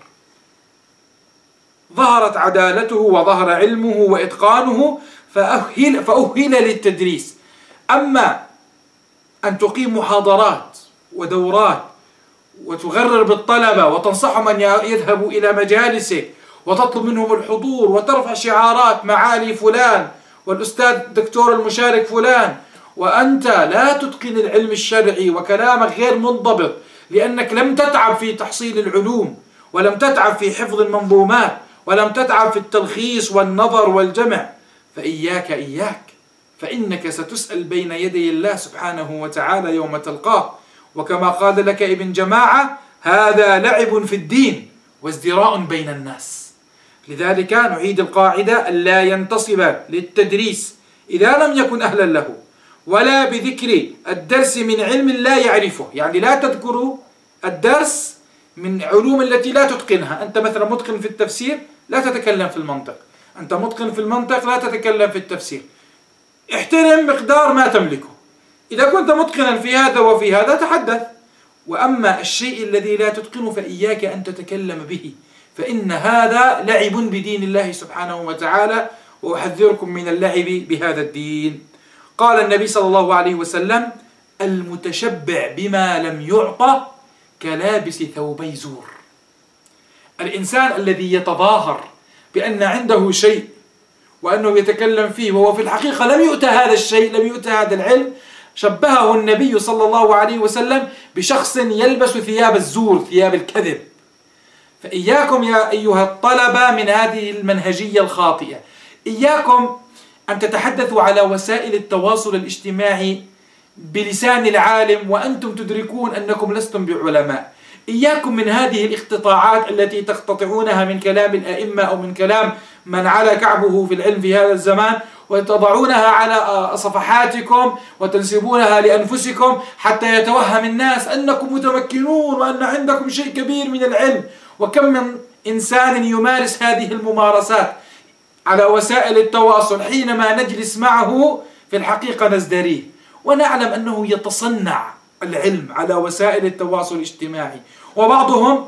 ظهرت عدالته وظهر علمه وإتقانه فأهل, فأهل للتدريس. أما أن تقيم محاضرات ودورات وتغرر بالطلبة وتنصحهم أن يذهبوا إلى مجالسك وتطلب منهم الحضور وترفع شعارات معالي فلان والأستاذ الدكتور المشارك فلان، وأنت لا تتقن العلم الشرعي وكلامك غير منضبط لأنك لم تتعب في تحصيل العلوم ولم تتعب في حفظ المنظومات ولم تتعب في التلخيص والنظر والجمع، فإياك إياك، فإنك ستسأل بين يدي الله سبحانه وتعالى يوم تلقاه. وكما قال لك ابن جماعة: هذا لعب في الدين وازدراء بين الناس. لذلك نعيد القاعدة: ألا ينتصب للتدريس إذا لم يكن أهلا له، ولا بذكر الدرس من علم لا يعرفه. يعني لا تذكروا الدرس من علوم التي لا تتقنها. أنت مثلا متقن في التفسير، لا تتكلم في المنطق. أنت متقن في المنطق، لا تتكلم في التفسير. احترم مقدار ما تملكه. إذا كنت متقنا في هذا وفي هذا تحدث، وأما الشيء الذي لا تتقنه فإياك أن تتكلم به، فإن هذا لعب بدين الله سبحانه وتعالى، وأحذركم من اللعب بهذا الدين. قال النبي صلى الله عليه وسلم: المتشبع بما لم يعطى كلابس ثوبي زور. الإنسان الذي يتظاهر بأن عنده شيء وأنه يتكلم فيه وهو في الحقيقة لم يؤتى هذا الشيء، لم يؤتى هذا العلم، شبهه النبي صلى الله عليه وسلم بشخص يلبس ثياب الزور، ثياب الكذب. فإياكم يا أيها الطلبة من هذه المنهجية الخاطئة. إياكم أن تتحدثوا على وسائل التواصل الاجتماعي بلسان العالم وأنتم تدركون أنكم لستم بعلماء. إياكم من هذه الاقتطاعات التي تقتطعونها من كلام الأئمة أو من كلام من على كعبه في العلم في هذا الزمان، وتضعونها على صفحاتكم وتنسبونها لأنفسكم حتى يتوهم الناس أنكم متمكنون وأن عندكم شيء كبير من العلم. وكم من إنسان يمارس هذه الممارسات على وسائل التواصل حينما نجلس معه في الحقيقة نزدريه، ونعلم أنه يتصنع العلم على وسائل التواصل الاجتماعي. وبعضهم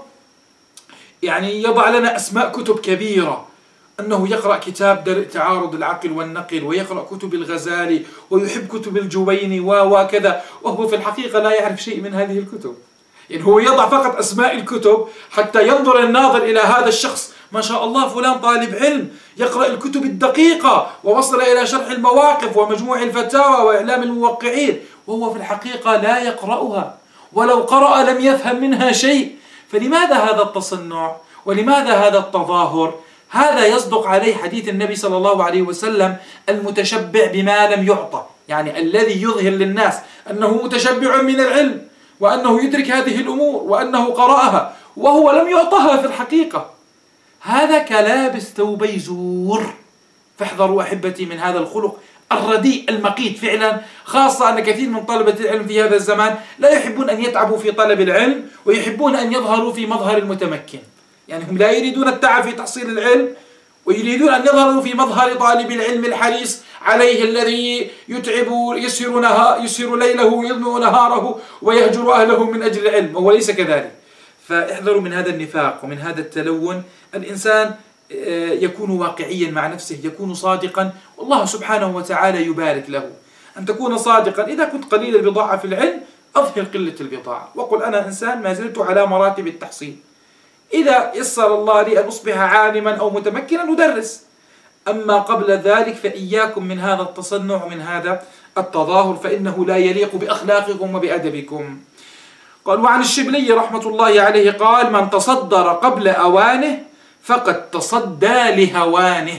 يعني يضع لنا أسماء كتب كبيرة، أنه يقرأ كتاب تعارض العقل والنقل، ويقرأ كتب الغزالي، ويحب كتب الجويني وكذا، وهو في الحقيقة لا يعرف شيء من هذه الكتب. يعني هو يضع فقط أسماء الكتب حتى ينظر الناظر إلى هذا الشخص: ما شاء الله فلان طالب علم يقرأ الكتب الدقيقة ووصل إلى شرح المواقف ومجموع الفتاوى وإعلام الموقعين، وهو في الحقيقة لا يقرأها، ولو قرأ لم يفهم منها شيء. فلماذا هذا التصنع؟ ولماذا هذا التظاهر؟ هذا يصدق عليه حديث النبي صلى الله عليه وسلم: المتشبع بما لم يعطى، يعني الذي يظهر للناس أنه متشبع من العلم وأنه يدرك هذه الأمور وأنه قرأها وهو لم يعطها في الحقيقة. هذا كلابس ثوبي زور. فاحذروا أحبتي من هذا الخلق الرديء المقيت فعلا، خاصة أن كثير من طلبة العلم في هذا الزمان لا يحبون أن يتعبوا في طلب العلم ويحبون أن يظهروا في مظهر المتمكن. يعني هم لا يريدون التعب في تحصيل العلم، ويريدون أن يظهروا في مظهر طالب العلم الحريص عليه الذي يتعب يسهر, نهار يسهر ليله ويظلم نهاره ويهجر أهله من أجل العلم، وهو ليس كذلك. فاحذروا من هذا النفاق ومن هذا التلون. الإنسان يكون واقعيا مع نفسه، يكون صادقا، والله سبحانه وتعالى يبارك له. أن تكون صادقا. إذا كنت قليل البضاعة في العلم أظهر قلة البضاعة، وقل أنا إنسان ما زلت على مراتب التحصيل. إذا يسر الله لي أن أصبح عالما أو متمكنا أدرس، أما قبل ذلك فإياكم من هذا التصنع ومن هذا التظاهر، فإنه لا يليق بأخلاقكم وبأدبكم. قال: وعن الشبلي رحمة الله عليه قال: من تصدر قبل أوانه فقد تصدى لهوانه.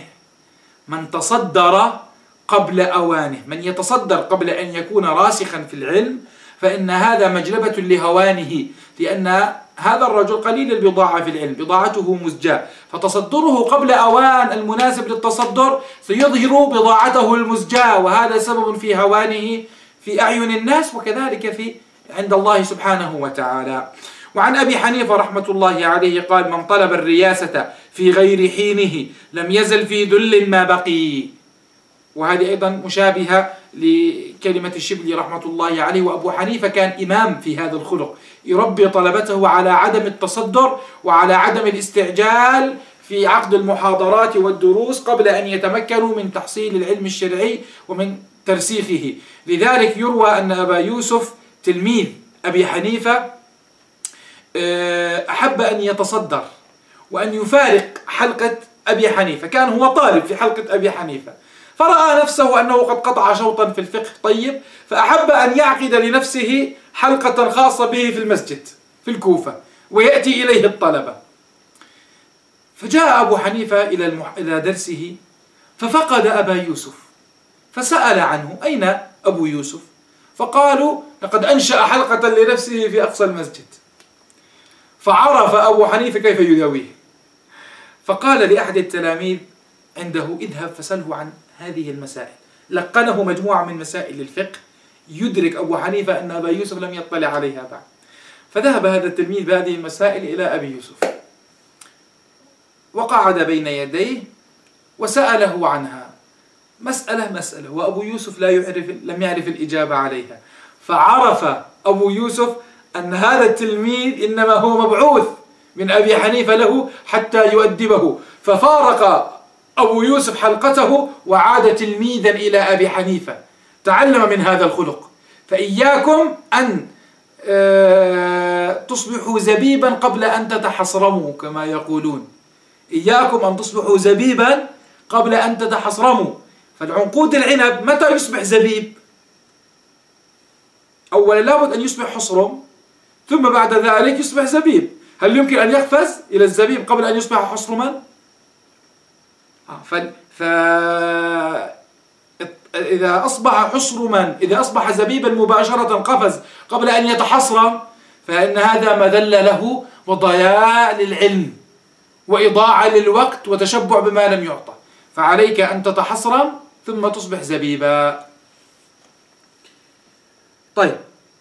من تصدر قبل أوانه، من يتصدر قبل أن يكون راسخا في العلم، فإن هذا مجلبة لهوانه، لأن هذا الرجل قليل البضاعة في العلم، بضاعته مزجاة، فتصدره قبل أوان المناسب للتصدر سيظهر بضاعته المزجاة، وهذا سبب في هوانه في أعين الناس وكذلك في عند الله سبحانه وتعالى. وعن أبي حنيفة رحمة الله عليه قال: من طلب الرياسة في غير حينه لم يزل في ذل ما بقي. وهذه أيضا مشابهة لكلمة الشبلي رحمة الله عليه. وأبو حنيفة كان إمام في هذا الخلق، يربي طلبته على عدم التصدر وعلى عدم الاستعجال في عقد المحاضرات والدروس قبل أن يتمكنوا من تحصيل العلم الشرعي ومن ترسيخه. لذلك يروى أن أبا يوسف تلميذ أبي حنيفة أحب أن يتصدر وأن يفارق حلقة أبي حنيفة، كان هو طالب في حلقة أبي حنيفة، فرأى نفسه أنه قد قطع شوطا في الفقه طيب، فأحب أن يعقد لنفسه حلقة خاصة به في المسجد في الكوفة ويأتي إليه الطلبة. فجاء أبو حنيفة إلى المح... إلى درسه ففقد أبا يوسف، فسأل عنه أين أبو يوسف؟ فقالوا لقد أنشأ حلقة لنفسه في أقصى المسجد. فعرف أبو حنيفة كيف يداويه، فقال لأحد التلاميذ عنده اذهب فسأله عن هذه المسائل. لقنه مجموعة من مسائل الفقه يدرك أبو حنيفة أن أبا يوسف لم يطلع عليها بعد. فذهب هذا التلميذ بهذه المسائل إلى أبي يوسف وقعد بين يديه وسأله عنها مسألة مسألة، وأبو يوسف لا يعرف لم يعرف الإجابة عليها. فعرف أبو يوسف أن هذا التلميذ إنما هو مبعوث من أبي حنيفة له حتى يؤدبه، ففارق أبو يوسف حلقته وعاد تلميذا إلى أبي حنيفة، تعلم من هذا الخلق. فإياكم أن تصبحوا زبيبا قبل أن تتحصرموا كما يقولون، إياكم أن تصبحوا زبيبا قبل أن تتحصرموا. فالعنقود العنب متى يصبح زبيب؟ أولا لابد أن يصبح حصرم ثم بعد ذلك يصبح زبيب. هل يمكن أن يقفز إلى الزبيب قبل أن يصبح حصرما؟ ف... ف... إذا أصبح حصرما إذا أصبح زبيبا مباشرة قفز قبل أن يتحصرم، فإن هذا مذل له وضياع للعلم وإضاعة للوقت وتشبع بما لم يعطى. فعليك أن تتحصرم ثم تصبح زبيبا. طيب،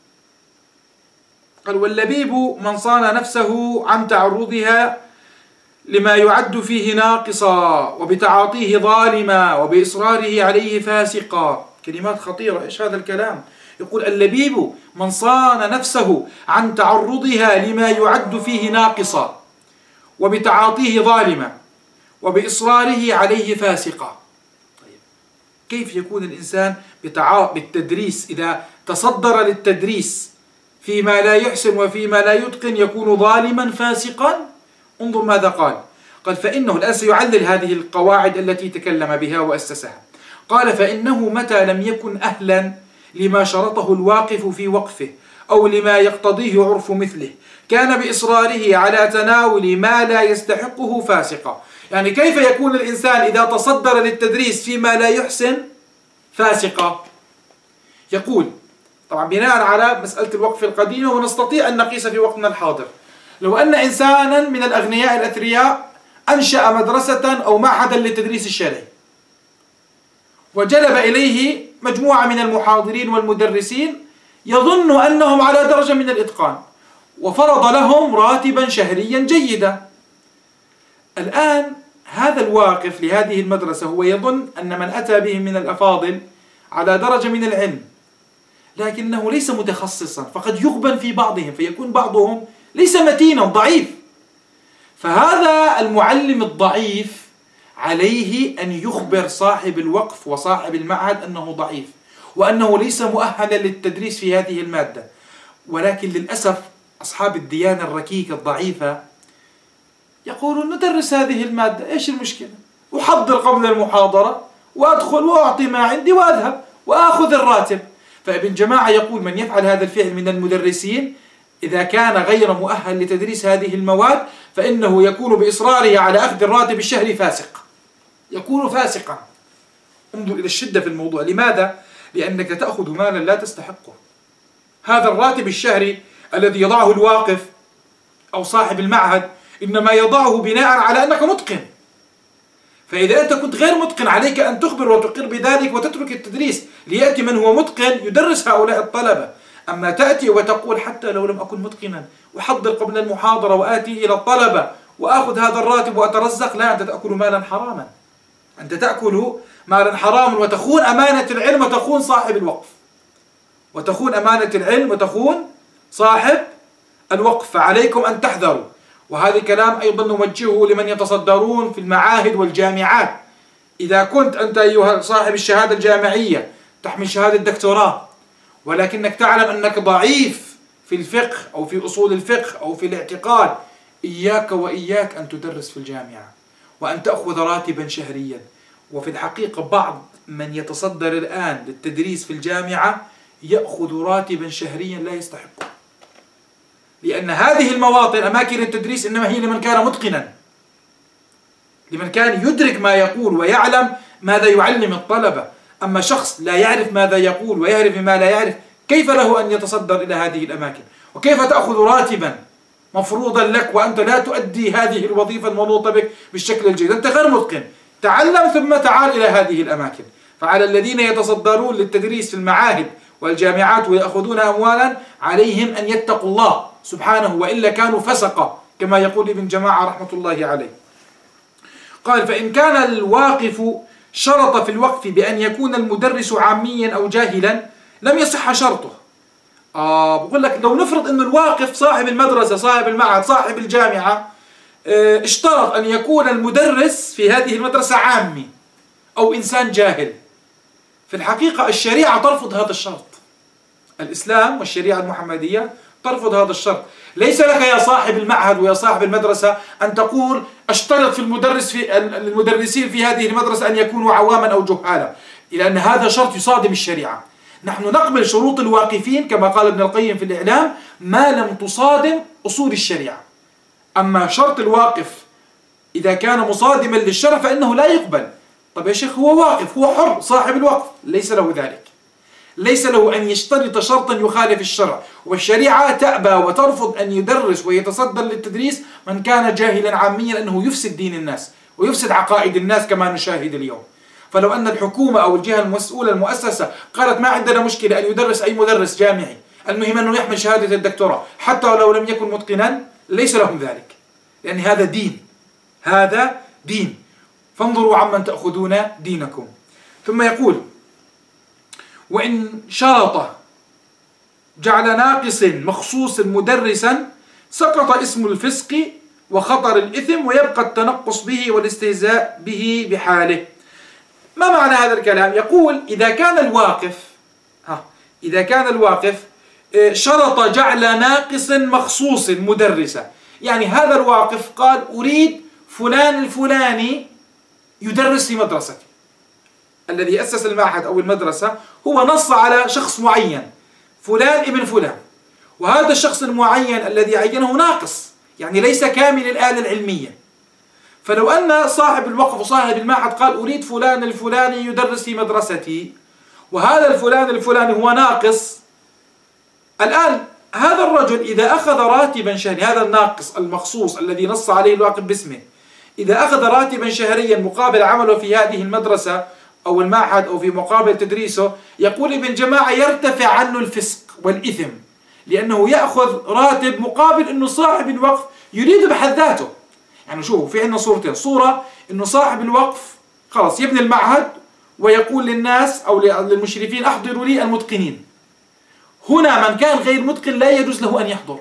قال واللبيب من صان نفسه عن تعرضها لما يعد فيه ناقصا وبتعاطيه ظالما وبإصراره عليه فاسقا. كلمات خطيرة. إيش هذا الكلام؟ يقول اللبيب من صان نفسه عن تعرضها لما يعد فيه ناقصا وبتعاطيه ظالما وبإصراره عليه فاسقا. طيب، كيف يكون الإنسان بالتدريس إذا تصدر للتدريس فيما لا يحسن وفيما لا يتقن يكون ظالما فاسقا؟ انظر ماذا قال. قال فإنه الآن سيعلل هذه القواعد التي تكلم بها وأسسها. قال فإنه متى لم يكن أهلا لما شرطه الواقف في وقفه أو لما يقتضيه عرف مثله كان بإصراره على تناول ما لا يستحقه فاسقا. يعني كيف يكون الإنسان إذا تصدر للتدريس فيما لا يحسن فاسقا؟ يقول طبعا بناء على مسألة الوقف القديمة، ونستطيع أن نقيس في وقتنا الحاضر. لو أن إنسانا من الأغنياء الأثرياء أنشأ مدرسة أو معهدا للتدريس الشرعي وجلب إليه مجموعة من المحاضرين والمدرسين يظن أنهم على درجة من الإتقان وفرض لهم راتبا شهريا جيدا، الآن هذا الواقف لهذه المدرسة هو يظن أن من أتى بهم من الأفاضل على درجة من العلم، لكنه ليس متخصصا، فقد يغبن في بعضهم فيكون بعضهم ليس متينا ضعيف. فهذا المعلم الضعيف عليه أن يخبر صاحب الوقف وصاحب المعهد أنه ضعيف وأنه ليس مؤهلا للتدريس في هذه المادة. ولكن للأسف أصحاب الديانة الركيكة الضعيفة يقولون ندرس هذه المادة، إيش المشكلة؟ أحضر قبل المحاضرة وأدخل وأعطي ما عندي وأذهب وأخذ الراتب. فابن جماعة يقول من يفعل هذا الفعل من المدرسين إذا كان غير مؤهل لتدريس هذه المواد فإنه يكون بإصراره على أخذ الراتب الشهري فاسق، يكون فاسقا. انظر إلى الشدة في الموضوع. لماذا؟ لأنك تأخذ مالا لا تستحقه. هذا الراتب الشهري الذي يضعه الواقف أو صاحب المعهد إنما يضعه بناء على أنك متقن، فإذا أنت كنت غير متقن عليك أن تخبر وتقر بذلك وتترك التدريس ليأتي من هو متقن يدرس هؤلاء الطلبة. أما تأتي وتقول حتى لو لم أكن متقنا أحضر قبل المحاضرة وآتي إلى الطلبة وآخذ هذا الراتب وأترزق، لا، أنت تأكل مالا حراما. أنت تأكل مالا حراما وتخون أمانة العلم وتخون صاحب الوقف، وتخون أمانة العلم وتخون صاحب الوقف، فعليكم أن تحذروا. وهذا الكلام أيضا نوجهه لمن يتصدرون في المعاهد والجامعات. إذا كنت أنت أيها صاحب الشهادة الجامعية تحمل شهادة دكتوراه، ولكنك تعلم أنك ضعيف في الفقه أو في أصول الفقه أو في الاعتقاد، إياك وإياك أن تدرس في الجامعة وأن تأخذ راتبا شهريا. وفي الحقيقة بعض من يتصدر الآن للتدريس في الجامعة يأخذ راتبا شهريا لا يستحقه، لأن هذه المواطن أماكن التدريس إنما هي لمن كان متقنا، لمن كان يدرك ما يقول ويعلم ماذا يعلم الطلبة. أما شخص لا يعرف ماذا يقول ويعرف ما لا يعرف، كيف له أن يتصدر إلى هذه الأماكن؟ وكيف تأخذ راتبا مفروضا لك وأنت لا تؤدي هذه الوظيفة المنوطة بك بالشكل الجيد؟ أنت غير متقن. تعلم ثم تعال إلى هذه الأماكن. فعلى الذين يتصدرون للتدريس في المعاهد والجامعات ويأخذون أموالا عليهم أن يتقوا الله سبحانه، وإلا كانوا فسقة كما يقول ابن جماعة رحمة الله عليه. قال: فإن كان الواقف شرط في الوقف بأن يكون المدرس عاميا أو جاهلا لم يصح شرطه. آه بقول لك لو نفرض أن الواقف صاحب المدرسة صاحب المعهد صاحب الجامعة اه اشترط أن يكون المدرس في هذه المدرسة عامي أو إنسان جاهل، في الحقيقة الشريعة ترفض هذا الشرط. الإسلام والشريعة المحمدية ترفض هذا الشرط. ليس لك يا صاحب المعهد ويا صاحب المدرسة أن تقول اشترط في المدرس في المدرسين في هذه المدرسة أن يكونوا عواما أو جهالا، لأن هذا شرط يصادم الشريعة. نحن نقبل شروط الواقفين كما قال ابن القيم في الإعلام ما لم تصادم أصول الشريعة. أما شرط الواقف إذا كان مصادما للشرع فإنه لا يقبل. طب يا شيخ هو واقف، هو حر صاحب الوقف، ليس له ذلك، ليس له أن يشترط شرطا يخالف الشرع. والشريعة تأبى وترفض أن يدرس ويتصدر للتدريس من كان جاهلا عاميا، لأنه يفسد دين الناس ويفسد عقائد الناس كما نشاهد اليوم. فلو أن الحكومة أو الجهة المسؤولة المؤسسة قالت ما عندنا مشكلة أن يدرس أي مدرس جامعي، المهم أنه يحمل شهادة الدكتوراه حتى ولو لم يكن متقنا، ليس لهم ذلك، لأن هذا دين، هذا دين. فانظروا عمن تأخذون دينكم. ثم يقول: وإن شرط جعل ناقص مخصوص مدرسا سقط اسم الفسق وخطر الإثم ويبقى التنقص به والاستهزاء به بحاله. ما معنى هذا الكلام؟ يقول إذا كان الواقف ها إذا كان الواقف شرط جعل ناقص مخصوص مدرسا، يعني هذا الواقف قال أريد فلان الفلاني يدرس في مدرستي. الذي أسس المعهد أو المدرسة هو نص على شخص معين، فلان ابن فلان، وهذا الشخص المعين الذي عينه ناقص، يعني ليس كامل الآلة العلمية. فلو أن صاحب الوقف وصاحب المعهد قال أريد فلان الفلاني يدرس في مدرستي، وهذا الفلان الفلاني هو ناقص، الآن هذا الرجل إذا أخذ راتبا شهريا، هذا الناقص المخصوص الذي نص عليه الواقف باسمه، إذا أخذ راتبا شهريا مقابل عمله في هذه المدرسة أو المعهد أو في مقابل تدريسه، يقول ابن جماعة يرتفع عنه الفسق والإثم، لأنه يأخذ راتب مقابل أنه صاحب الوقف يريد بحد ذاته. يعني شوفوا في عندنا صورتين، صورة أنه صاحب الوقف خلاص يبني المعهد ويقول للناس أو للمشرفين أحضروا لي المتقنين. هنا من كان غير متقن لا يجوز له أن يحضر،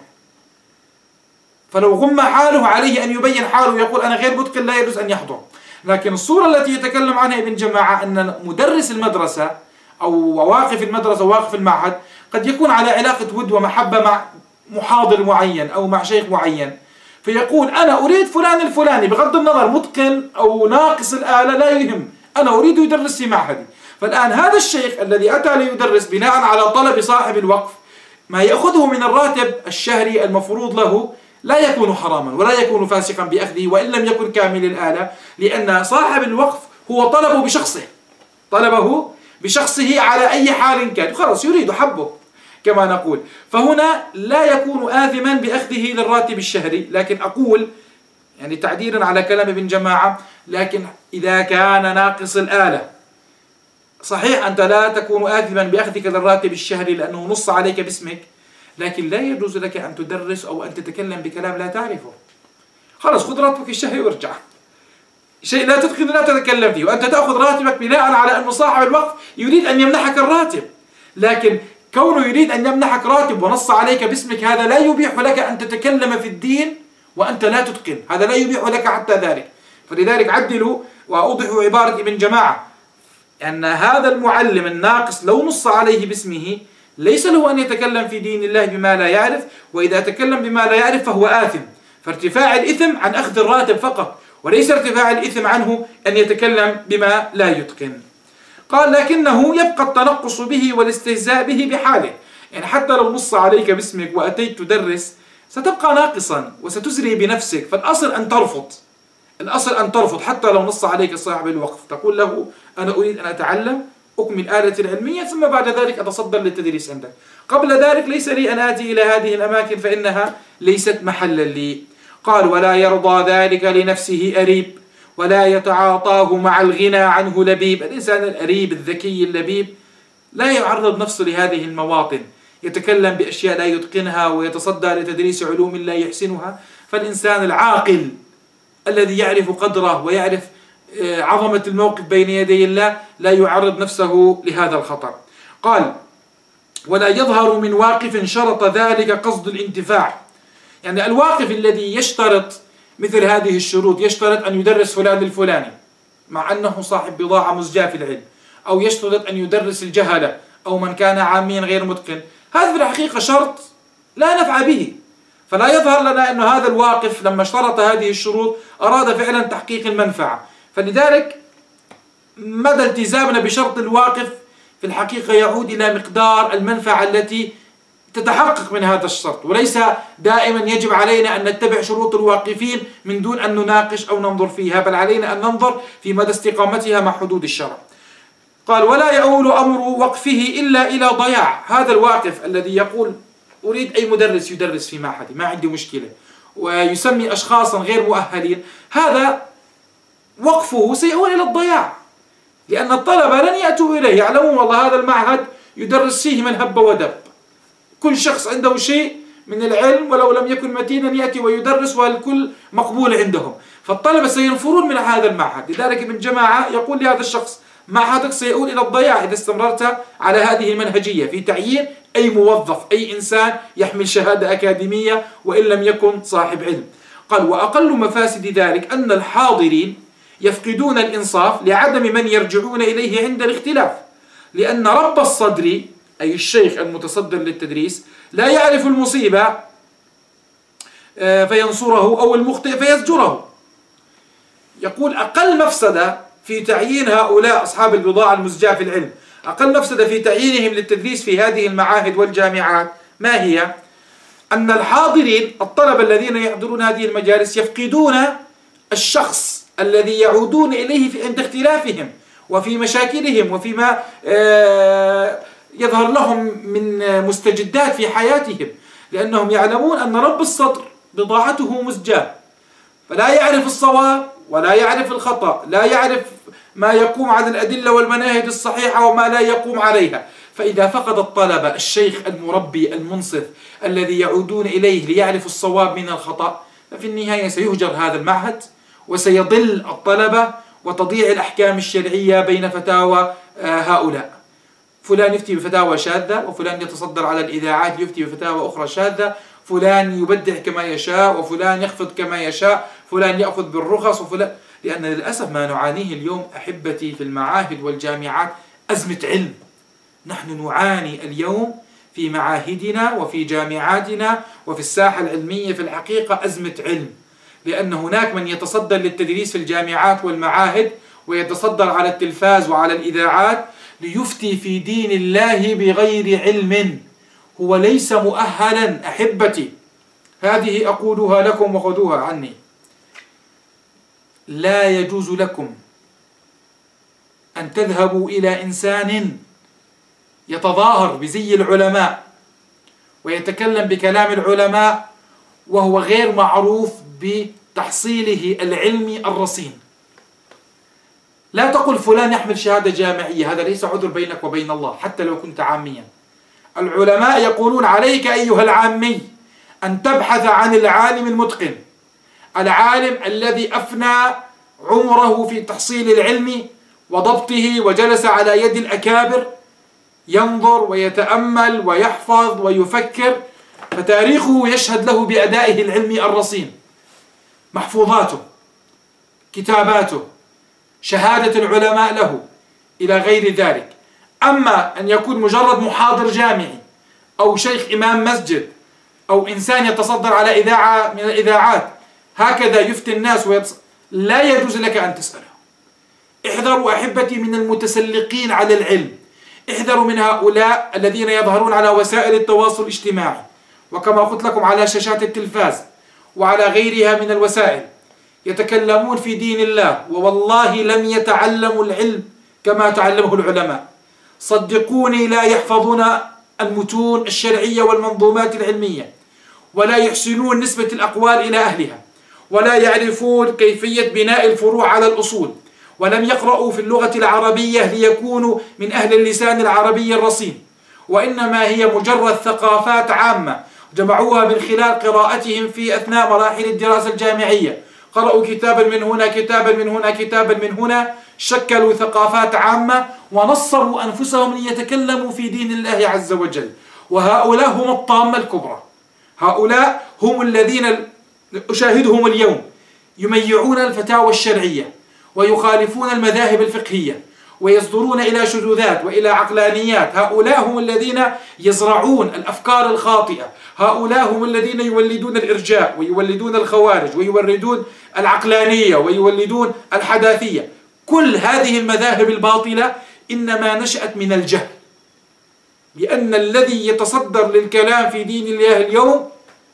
فلو غم حاله عليه أن يبين حاله ويقول أنا غير متقن لا يجوز أن يحضر. لكن الصورة التي يتكلم عنها ابن جماعة أن مدرس المدرسة أو واقف المدرسة واقف المعهد قد يكون على علاقة ود ومحبة مع محاضر معين أو مع شيخ معين، فيقول أنا أريد فلان الفلاني بغض النظر متقن أو ناقص الآلة لا يهم، أنا أريد يدرس في معهدي. فالآن هذا الشيخ الذي أتى ليدرس بناء على طلب صاحب الوقف ما يأخذه من الراتب الشهري المفروض له لا يكون حراما ولا يكون فاسقا بأخذه وإن لم يكن كامل الآلة، لأن صاحب الوقف هو طلبه بشخصه، طلبه بشخصه على أي حال كان، خلاص يريد حبه كما نقول. فهنا لا يكون آثما بأخذه للراتب الشهري. لكن أقول يعني تعديلا على كلام ابن جماعة، لكن إذا كان ناقص الآلة صحيح أنت لا تكون آثما بأخذك للراتب الشهري لأنه نص عليك باسمك، لكن لا يجوز لك أن تدرس أو أن تتكلم بكلام لا تعرفه. خلاص خذ راتبك الشهري وارجع. شيء لا تتقن لا تتكلم فيه، وأنت تأخذ راتبك بناء على أن صاحب الوقف يريد أن يمنحك الراتب، لكن كونه يريد أن يمنحك راتب ونص عليك باسمك هذا لا يبيح لك أن تتكلم في الدين وأنت لا تتقن، هذا لا يبيح لك حتى ذلك. فلذلك عدلوا وأوضحوا عبارة ابن جماعة أن هذا المعلم الناقص لو نص عليه باسمه ليس له أن يتكلم في دين الله بما لا يعرف، وإذا تكلم بما لا يعرف فهو آثم، فارتفاع الإثم عن أخذ الراتب فقط، وليس ارتفاع الإثم عنه أن يتكلم بما لا يتقن. قال لكنه يبقى التنقص به والاستهزاء به بحاله، يعني حتى لو نص عليك باسمك وأتيت تدرس ستبقى ناقصا وستزري بنفسك، فالأصل أن ترفض، الأصل أن ترفض حتى لو نص عليك صاحب الوقف، تقول له أنا أريد أن أتعلم أكمل آلتي العلمية ثم بعد ذلك أتصدر للتدريس عندك، قبل ذلك ليس لي أن آتي إلى هذه الأماكن فإنها ليست محلا لي. قال ولا يرضى ذلك لنفسه أريب ولا يتعاطاه مع الغنى عنه لبيب. الإنسان الأريب الذكي اللبيب لا يعرض نفسه لهذه المواطن، يتكلم بأشياء لا يتقنها ويتصدى لتدريس علوم لا يحسنها. فالإنسان العاقل الذي يعرف قدره ويعرف عظمة الموقف بين يدي الله لا يعرض نفسه لهذا الخطر. قال ولا يظهر من واقف شرط ذلك قصد الانتفاع، يعني الواقف الذي يشترط مثل هذه الشروط، يشترط أن يدرس فلان الفلاني مع أنه صاحب بضاعة مزجاة في العلم، أو يشترط أن يدرس الجهلة أو من كان عاميا غير متقن، هذا في الحقيقة شرط لا نفع به. فلا يظهر لنا أن هذا الواقف لما اشترط هذه الشروط أراد فعلا تحقيق المنفعة. فلذلك مدى التزامنا بشرط الواقف في الحقيقة يعود إلى مقدار المنفعة التي تتحقق من هذا الشرط، وليس دائما يجب علينا أن نتبع شروط الواقفين من دون أن نناقش أو ننظر فيها، بل علينا أن ننظر في مدى استقامتها مع حدود الشرع. قال ولا يؤول أمر وقفه إلا إلى ضياع. هذا الواقف الذي يقول أريد أي مدرس يدرس في معهدي ما عندي مشكلة ويسمي أشخاصا غير مؤهلين، هذا وقفه سيؤول إلى الضياع، لأن الطلبة لن يأتوا إليه يعلمون والله هذا المعهد يدرس فيه من هب ودب، كل شخص عنده شيء من العلم ولو لم يكن متينا يأتي ويدرس والكل مقبول عندهم، فالطلبة سينفرون من هذا المعهد. لذلك ابن جماعة يقول لهذا الشخص معهدك سيؤول إلى الضياع إذا استمررت على هذه المنهجية في تعيين أي موظف أي إنسان يحمل شهادة أكاديمية وإن لم يكن صاحب علم. قال وأقل مفاسد ذلك أن الحاضرين يفقدون الإنصاف لعدم من يرجعون إليه عند الاختلاف، لأن رب الصدر أي الشيخ المتصدر للتدريس لا يعرف المصيبة فينصره أو المخطئ فيزجره. يقول أقل مفسدة في تعيين هؤلاء أصحاب البضاعة المزجاة في العلم، أقل مفسدة في تعيينهم للتدريس في هذه المعاهد والجامعات ما هي؟ أن الحاضرين الطلبة الذين يحضرون هذه المجالس يفقدون الشخص الذي يعودون إليه عند اختلافهم وفي مشاكلهم وفيما يظهر لهم من مستجدات في حياتهم، لأنهم يعلمون أن رب الصدر بضاعته مزجاة فلا يعرف الصواب ولا يعرف الخطأ، لا يعرف ما يقوم على الأدلة والمناهج الصحيحة وما لا يقوم عليها. فإذا فقد الطلبة الشيخ المربي المنصف الذي يعودون إليه ليعرفوا الصواب من الخطأ، ففي النهاية سيهجر هذا المعهد وسيضل الطلبة وتضيع الأحكام الشرعية بين فتاوى هؤلاء. فلان يفتي بفتاوى شاذة وفلان يتصدر على الإذاعات يفتي بفتاوى أخرى شاذة، فلان يبدع كما يشاء وفلان يخفض كما يشاء، فلان يأخذ بالرخص وفلان، لأن للأسف ما نعانيه اليوم أحبتي في المعاهد والجامعات أزمة علم. نحن نعاني اليوم في معاهدنا وفي جامعاتنا وفي الساحة العلمية في الحقيقة أزمة علم، لأن هناك من يتصدر للتدريس في الجامعات والمعاهد ويتصدر على التلفاز وعلى الإذاعات ليفتي في دين الله بغير علم، هو ليس مؤهلا. أحبتي هذه أقولها لكم وخذوها عني، لا يجوز لكم أن تذهبوا إلى إنسان يتظاهر بزي العلماء ويتكلم بكلام العلماء وهو غير معروف بتحصيله العلمي الرصين. لا تقل فلان يحمل شهادة جامعية، هذا ليس عذر بينك وبين الله حتى لو كنت عاميا. العلماء يقولون عليك أيها العامي أن تبحث عن العالم المتقن، العالم الذي أفنى عمره في تحصيل العلم وضبطه وجلس على يد الأكابر ينظر ويتأمل ويحفظ ويفكر، فتاريخه يشهد له بأدائه العلمي الرصين، محفوظاته، كتاباته، شهادة العلماء له إلى غير ذلك. أما أن يكون مجرد محاضر جامعي أو شيخ إمام مسجد أو إنسان يتصدر على إذاعة من الإذاعات هكذا يفتي الناس ويتص... لا يجوز لك أن تسأله. احذروا أحبتي من المتسلقين على العلم، احذروا من هؤلاء الذين يظهرون على وسائل التواصل الاجتماعي، وكما قلت لكم على شاشات التلفاز وعلى غيرها من الوسائل، يتكلمون في دين الله ووالله لم يتعلموا العلم كما تعلمه العلماء. صدقوني لا يحفظون المتون الشرعية والمنظومات العلمية، ولا يحسنون نسبة الأقوال إلى أهلها، ولا يعرفون كيفية بناء الفروع على الأصول، ولم يقرأوا في اللغة العربية ليكونوا من أهل اللسان العربي الرصين، وإنما هي مجرد ثقافات عامة جمعوها من خلال قراءتهم في أثناء مراحل الدراسة الجامعية. قرأوا كتابا من هنا كتابا من هنا كتابا من هنا، شكلوا ثقافات عامة ونصبوا أنفسهم ليتكلموا في دين الله عز وجل. وهؤلاء هم الطامة الكبرى، هؤلاء هم الذين أشاهدهم اليوم يميعون الفتاوى الشرعية ويخالفون المذاهب الفقهية ويصدرون إلى شذوذات وإلى عقلانيات. هؤلاء هم الذين يزرعون الأفكار الخاطئة، هؤلاء هم الذين يولدون الإرجاء ويولدون الخوارج ويولدون العقلانية ويولدون الحداثية. كل هذه المذاهب الباطلة إنما نشأت من الجهل، لأن الذي يتصدر للكلام في دين الله اليوم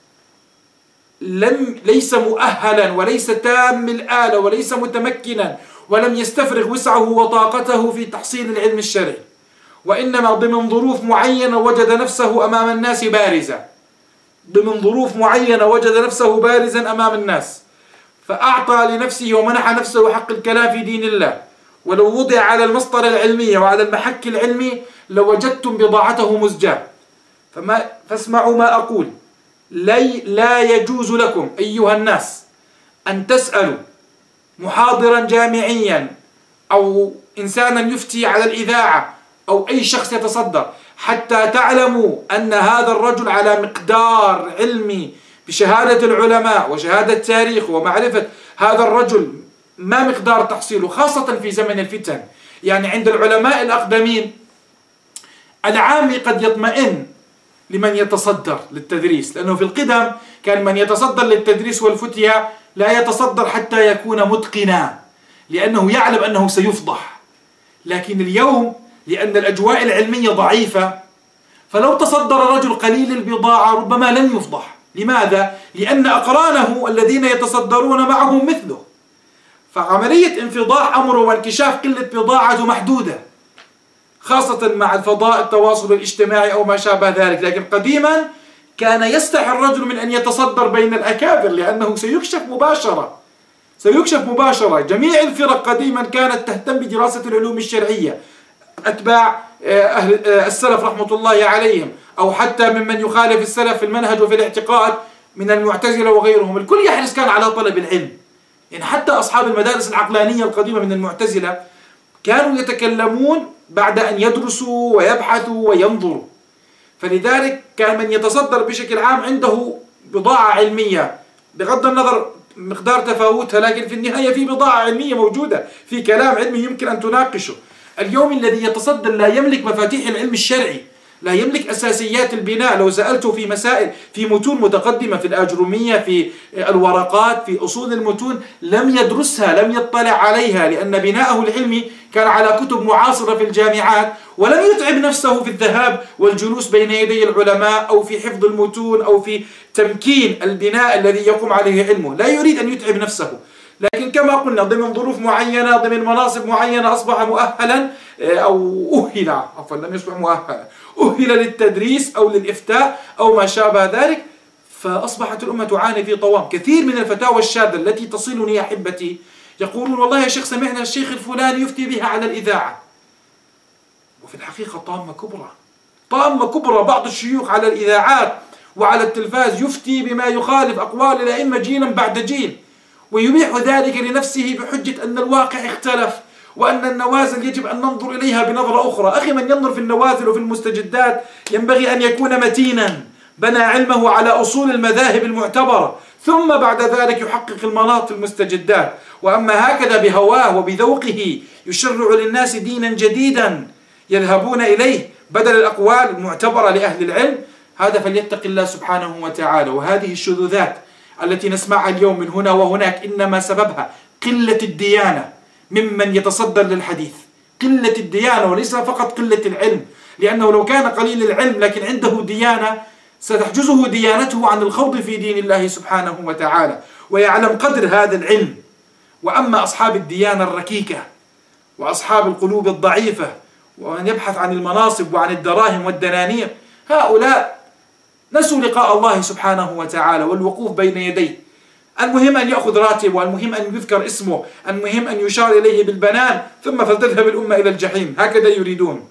لم ليس مؤهلا وليس تام الآلة وليس متمكنا ولم يستفرغ وسعه وطاقته في تحصيل العلم الشرعي، وإنما ضمن ظروف معينة وجد نفسه أمام الناس بارزا، ضمن ظروف معينة وجد نفسه بارزا أمام الناس فأعطى لنفسه ومنح نفسه حق الكلام في دين الله. ولو وضع على المسطرة العلمية وعلى المحك العلمي لوجدتم بضاعته مزجاة. فما فاسمعوا ما أقول، لي لا يجوز لكم أيها الناس أن تسألوا محاضرا جامعيا أو إنسانا يفتي على الإذاعة أو أي شخص يتصدر حتى تعلموا أن هذا الرجل على مقدار علمي بشهادة العلماء وشهادة تاريخ ومعرفة هذا الرجل ما مقدار تحصيله، خاصة في زمن الفتن. يعني عند العلماء الأقدمين العامي قد يطمئن لمن يتصدر للتدريس، لأنه في القدم كان من يتصدر للتدريس والفتية لا يتصدر حتى يكون متقنا، لأنه يعلم أنه سيفضح. لكن اليوم لأن الأجواء العلمية ضعيفة فلو تصدر رجل قليل البضاعة ربما لن يفضح. لماذا؟ لأن أقرانه الذين يتصدرون معه مثله، فعملية انفضاح أمره وانكشاف قلة بضاعته محدودة، خاصة مع الفضاء التواصل الاجتماعي أو ما شابه ذلك. لكن قديما كان يستحي الرجل من أن يتصدر بين الأكابر لأنه سيكشف مباشرة، سيكشف مباشرة. جميع الفرق قديما كانت تهتم بدراسة العلوم الشرعية، أتباع أهل السلف رحمة الله عليهم أو حتى ممن يخالف السلف في المنهج وفي الاعتقاد من المعتزلة وغيرهم، الكل يحرص كان على طلب العلم. يعني حتى أصحاب المدارس العقلانية القديمة من المعتزلة كانوا يتكلمون بعد أن يدرسوا ويبحثوا وينظروا. فلذلك كان من يتصدر بشكل عام عنده بضاعة علمية بغض النظر مقدار تفاوتها، لكن في النهاية في بضاعة علمية موجودة، في كلام علمي يمكن أن تناقشه. اليوم الذي يتصدر لا يملك مفاتيح العلم الشرعي، لا يملك أساسيات البناء. لو سألته في مسائل في متون متقدمة في الأجرومية في الورقات في أصول المتون لم يدرسها، لم يطلع عليها، لأن بناءه العلمي كان على كتب معاصرة في الجامعات، ولم يتعب نفسه في الذهاب والجلوس بين يدي العلماء أو في حفظ المتون أو في تمكين البناء الذي يقوم عليه علمه. لا يريد أن يتعب نفسه، لكن كما قلنا ضمن ظروف معينة ضمن مناصب معينة أصبح مؤهلا أو أهل، عفوا لم يصبح مؤهلا، أهل للتدريس أو للإفتاء أو ما شابه ذلك. فأصبحت الأمة تعاني في طوام. كثير من الفتاوى الشاذة التي تصلني يا أحبتي يقولون والله يا شيخ سمعنا الشيخ الفلاني يفتي بها على الإذاعة، وفي الحقيقة طامة كبرى، طامة كبرى. بعض الشيوخ على الإذاعات وعلى التلفاز يفتي بما يخالف أقوال الأئمة جيلا بعد جيل، ويبيح ذلك لنفسه بحجة أن الواقع اختلف وأن النوازل يجب أن ننظر إليها بنظرة أخرى. أخي، من ينظر في النوازل وفي المستجدات ينبغي أن يكون متينا، بنى علمه على أصول المذاهب المعتبرة، ثم بعد ذلك يحقق المناط في المستجدات. وأما هكذا بهواه وبذوقه يشرع للناس دينا جديدا يذهبون إليه بدل الأقوال المعتبرة لأهل العلم، هذا فليتق الله سبحانه وتعالى. وهذه الشذوذات التي نسمعها اليوم من هنا وهناك إنما سببها قلة الديانة ممن يتصدر للحديث، قلة الديانة وليس فقط قلة العلم، لأنه لو كان قليل العلم لكن عنده ديانة ستحجزه ديانته عن الخوض في دين الله سبحانه وتعالى ويعلم قدر هذا العلم. وأما أصحاب الديانة الركيكة وأصحاب القلوب الضعيفة ومن يبحث عن المناصب وعن الدراهم والدنانير، هؤلاء نسوا لقاء الله سبحانه وتعالى والوقوف بين يديه. المهم أن يأخذ راتب، والمهم أن يذكر اسمه، المهم أن يشار إليه بالبنان، ثم فلتذهب الأمة إلى الجحيم، هكذا يريدون.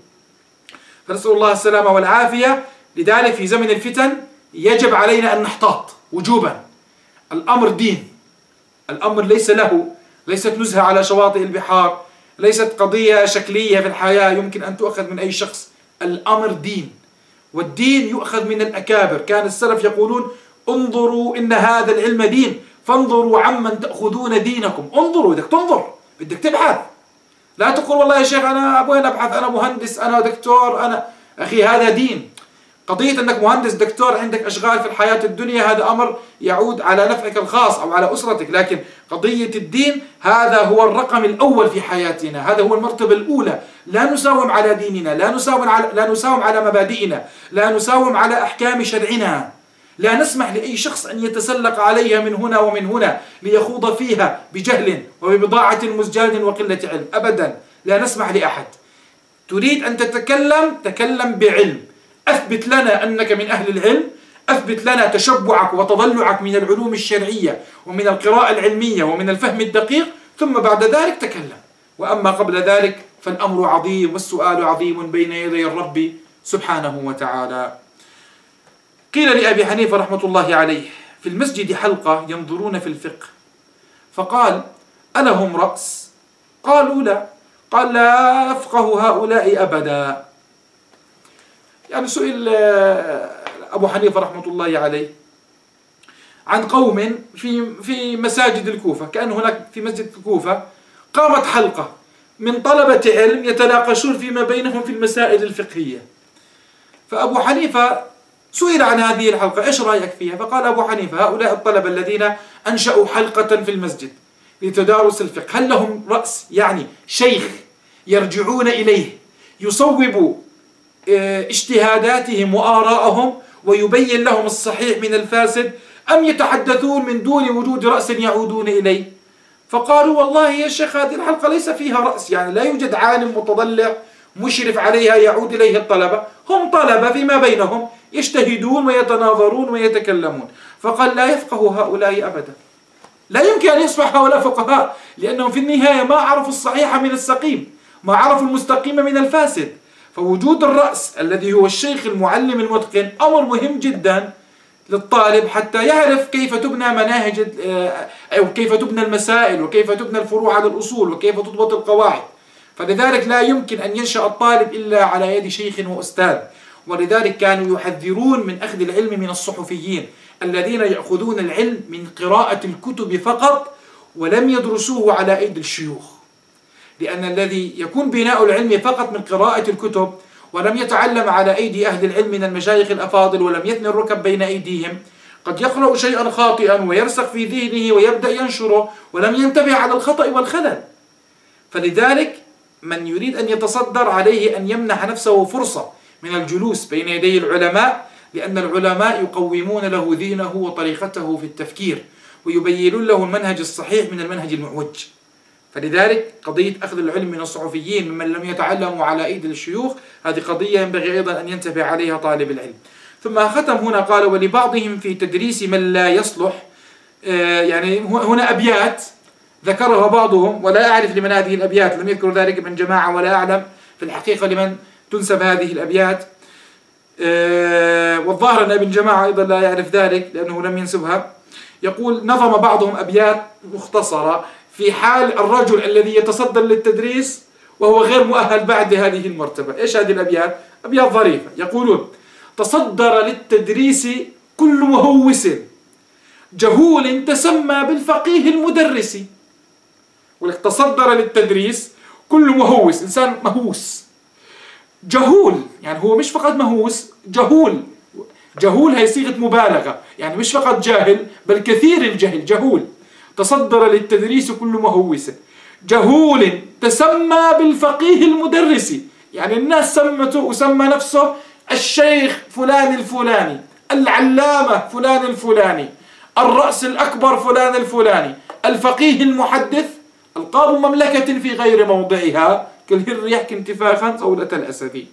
فنسأل الله السلامة والعافية. لذلك في زمن الفتن يجب علينا أن نحتاط وجوبا. الأمر دين، الأمر ليس له ليست نزهة على شواطئ البحار، ليست قضية شكلية في الحياة يمكن أن تؤخذ من أي شخص. الأمر دين، والدين يؤخذ من الأكابر. كان السلف يقولون: انظروا إن هذا العلم دين فانظروا عمن تأخذون دينكم. انظروا، بدك تنظر، بدك تبحث. لا تقول والله يا شيخ أنا أبغى أبحث، أنا مهندس، أنا دكتور، أنا أخي هذا دين. قضية أنك مهندس دكتور عندك أشغال في الحياة الدنيا هذا أمر يعود على نفعك الخاص أو على أسرتك، لكن قضية الدين هذا هو الرقم الأول في حياتنا، هذا هو المرتبة الأولى. لا نساوم على ديننا، لا نساوم على لا نساوم على مبادئنا، لا نساوم على أحكام شرعنا. لا نسمح لأي شخص أن يتسلق عليها من هنا ومن هنا ليخوض فيها بجهل وببضاعة مزجاج وقلة علم، أبدا لا نسمح لأحد. تريد أن تتكلم، تكلم بعلم، أثبت لنا أنك من أهل العلم، أثبت لنا تشبعك وتضلعك من العلوم الشرعية ومن القراءة العلمية ومن الفهم الدقيق، ثم بعد ذلك تكلم. وأما قبل ذلك فالأمر عظيم والسؤال عظيم بين يدي الرب سبحانه وتعالى. قيل لأبي حنيفة رحمة الله عليه في المسجد حلقة ينظرون في الفقه، فقال: ألهم رأس؟ قالوا: لا. قال: لا يفقه هؤلاء أبدا. يعني سئل أبو حنيفة رحمة الله عليه عن قوم في في مساجد الكوفة، كأن هناك في مسجد الكوفة قامت حلقة من طلبة علم يتناقشون فيما بينهم في المسائل الفقهية. فأبو حنيفة سئل عن هذه الحلقة: إيش رأيك فيها؟ فقال أبو حنيفة: هؤلاء الطلبة الذين أنشأوا حلقة في المسجد لتدارس الفقه هل لهم رأس؟ يعني شيخ يرجعون إليه يصوب اجتهاداتهم وآراءهم ويبين لهم الصحيح من الفاسد، أم يتحدثون من دون وجود رأس يعودون إليه؟ فقالوا: والله يا شيخ هذه الحلقة ليس فيها رأس، يعني لا يوجد عالم متضلع مشرف عليها يعود إليه الطلبة، هم طلبة فيما بينهم يجتهدون ويتناظرون ويتكلمون. فقال: لا يفقه هؤلاء أبدا، لا يمكن أن يصبح هؤلاء فقهاء، لأنهم في النهاية ما عرفوا الصحيح من السقيم، ما عرفوا المستقيم من الفاسد. فوجود الرأس الذي هو الشيخ المعلم المتقن أمر مهم جدا للطالب حتى يعرف كيف تبنى مناهج أو كيف تبنى المسائل وكيف تبنى الفروع على الأصول وكيف تضبط القواعد. فلذلك لا يمكن أن ينشأ الطالب إلا على يد شيخ وأستاذ. ولذلك كانوا يحذرون من أخذ العلم من الصحفيين الذين يأخذون العلم من قراءة الكتب فقط ولم يدرسوه على أيدي الشيوخ، لأن الذي يكون بناء العلم فقط من قراءة الكتب ولم يتعلم على أيدي أهل العلم من المشايخ الأفاضل ولم يثني الركب بين أيديهم قد يقرأ شيئا خاطئا ويرسخ في ذهنه ويبدأ ينشره ولم ينتبه على الخطأ والخلل. فلذلك من يريد أن يتصدر عليه أن يمنح نفسه فرصة من الجلوس بين يدي العلماء، لأن العلماء يقومون له ذهنه وطريقته في التفكير ويبينون له المنهج الصحيح من المنهج المعوج. فلذلك قضية أخذ العلم من الصحفيين ممن لم يتعلموا على أيدي الشيوخ هذه قضية ينبغي أيضا أن ينتبه عليها طالب العلم. ثم ختم هنا قال: ولبعضهم في تدريس من لا يصلح، يعني هنا أبيات ذكرها بعضهم ولا أعرف لمن هذه الأبيات، لم يذكر ذلك من جماعة ولا أعلم في الحقيقة لمن تنسب هذه الأبيات، والظاهر أن ابن جماعة أيضا لا يعرف ذلك لأنه لم ينسبها. يقول نظم بعضهم أبيات مختصرة في حال الرجل الذي يتصدر للتدريس وهو غير مؤهل بعد هذه المرتبة. إيش هذه الأبيات؟ أبيات ظريفة. يقولون: تصدر للتدريس كل مهوس جهول تسمى بالفقيه المدرس. ولك تصدر للتدريس كل مهوس، إنسان مهوس جهول، يعني هو مش فقط مهوس، جهول. جهول هي صيغة مبالغة، يعني مش فقط جاهل بل كثير الجهل، جهول. تصدر للتدريس كل مهوس جهول تسمى بالفقيه المدرس، يعني الناس سمته وسمى نفسه الشيخ فلان الفلاني، العلامة فلان الفلاني، الرأس الأكبر فلان الفلاني، الفقيه المحدث، ألقاب مملكة في غير موضعها كالهر يحكي انتفاخا صولة الأسد.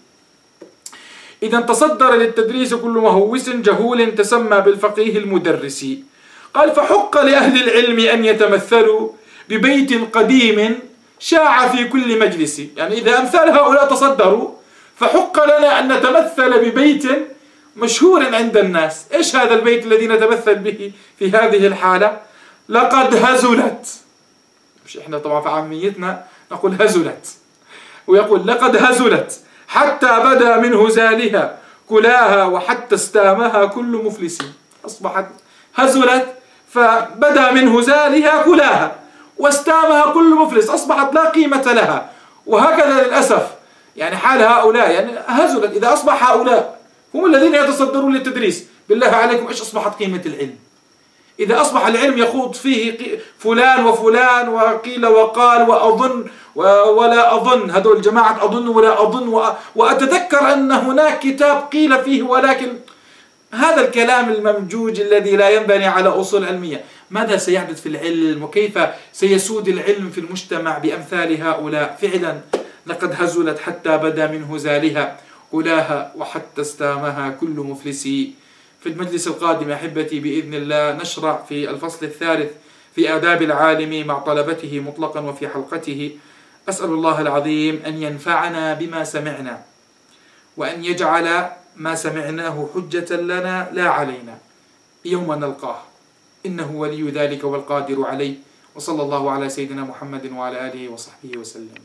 إذا تصدر للتدريس كل مهوس جهول تسمى بالفقيه المدرس. قال: فحق لأهل العلم أن يتمثلوا ببيت قديم شاع في كل مجلس. يعني إذا أمثال هؤلاء تصدروا فحق لنا أن نتمثل ببيت مشهور عند الناس. إيش هذا البيت الذي نتمثل به في هذه الحالة؟ لقد هزلت، مش إحنا طبعا في عاميتنا نقول هزلت، ويقول لقد هزلت حتى بدا من هزالها كلاها وحتى استامها كل مفلس. أصبحت هزلت فبدا من هزالها كلاها واستامها كل مفلس، أصبحت لا قيمة لها. وهكذا للأسف يعني حال هؤلاء، يعني هزلت. إذا أصبح هؤلاء هم الذين يتصدرون للتدريس، بالله عليكم إيش أصبحت قيمة العلم؟ إذا أصبح العلم يخوض فيه فلان وفلان وقيل وقال وأظن ولا أظن، هذول جماعة أظن ولا أظن، وأتذكر أن هناك كتاب قيل فيه، ولكن هذا الكلام الممجوج الذي لا ينبني على أصول علمية. ماذا سيحدث في العلم وكيف سيسود العلم في المجتمع بأمثال هؤلاء؟ فعلا لقد هزلت حتى بدا من هزالها كلاها وحتى استامها كل مفلس. في المجلس القادم أحبتي بإذن الله نشرع في الفصل الثالث في آداب العالم مع طلبته مطلقا وفي حلقته. أسأل الله العظيم أن ينفعنا بما سمعنا، وأن يجعل ما سمعناه حجة لنا لا علينا يوم نلقاه، إنه ولي ذلك والقادر عليه. وصلى الله على سيدنا محمد وعلى آله وصحبه وسلم.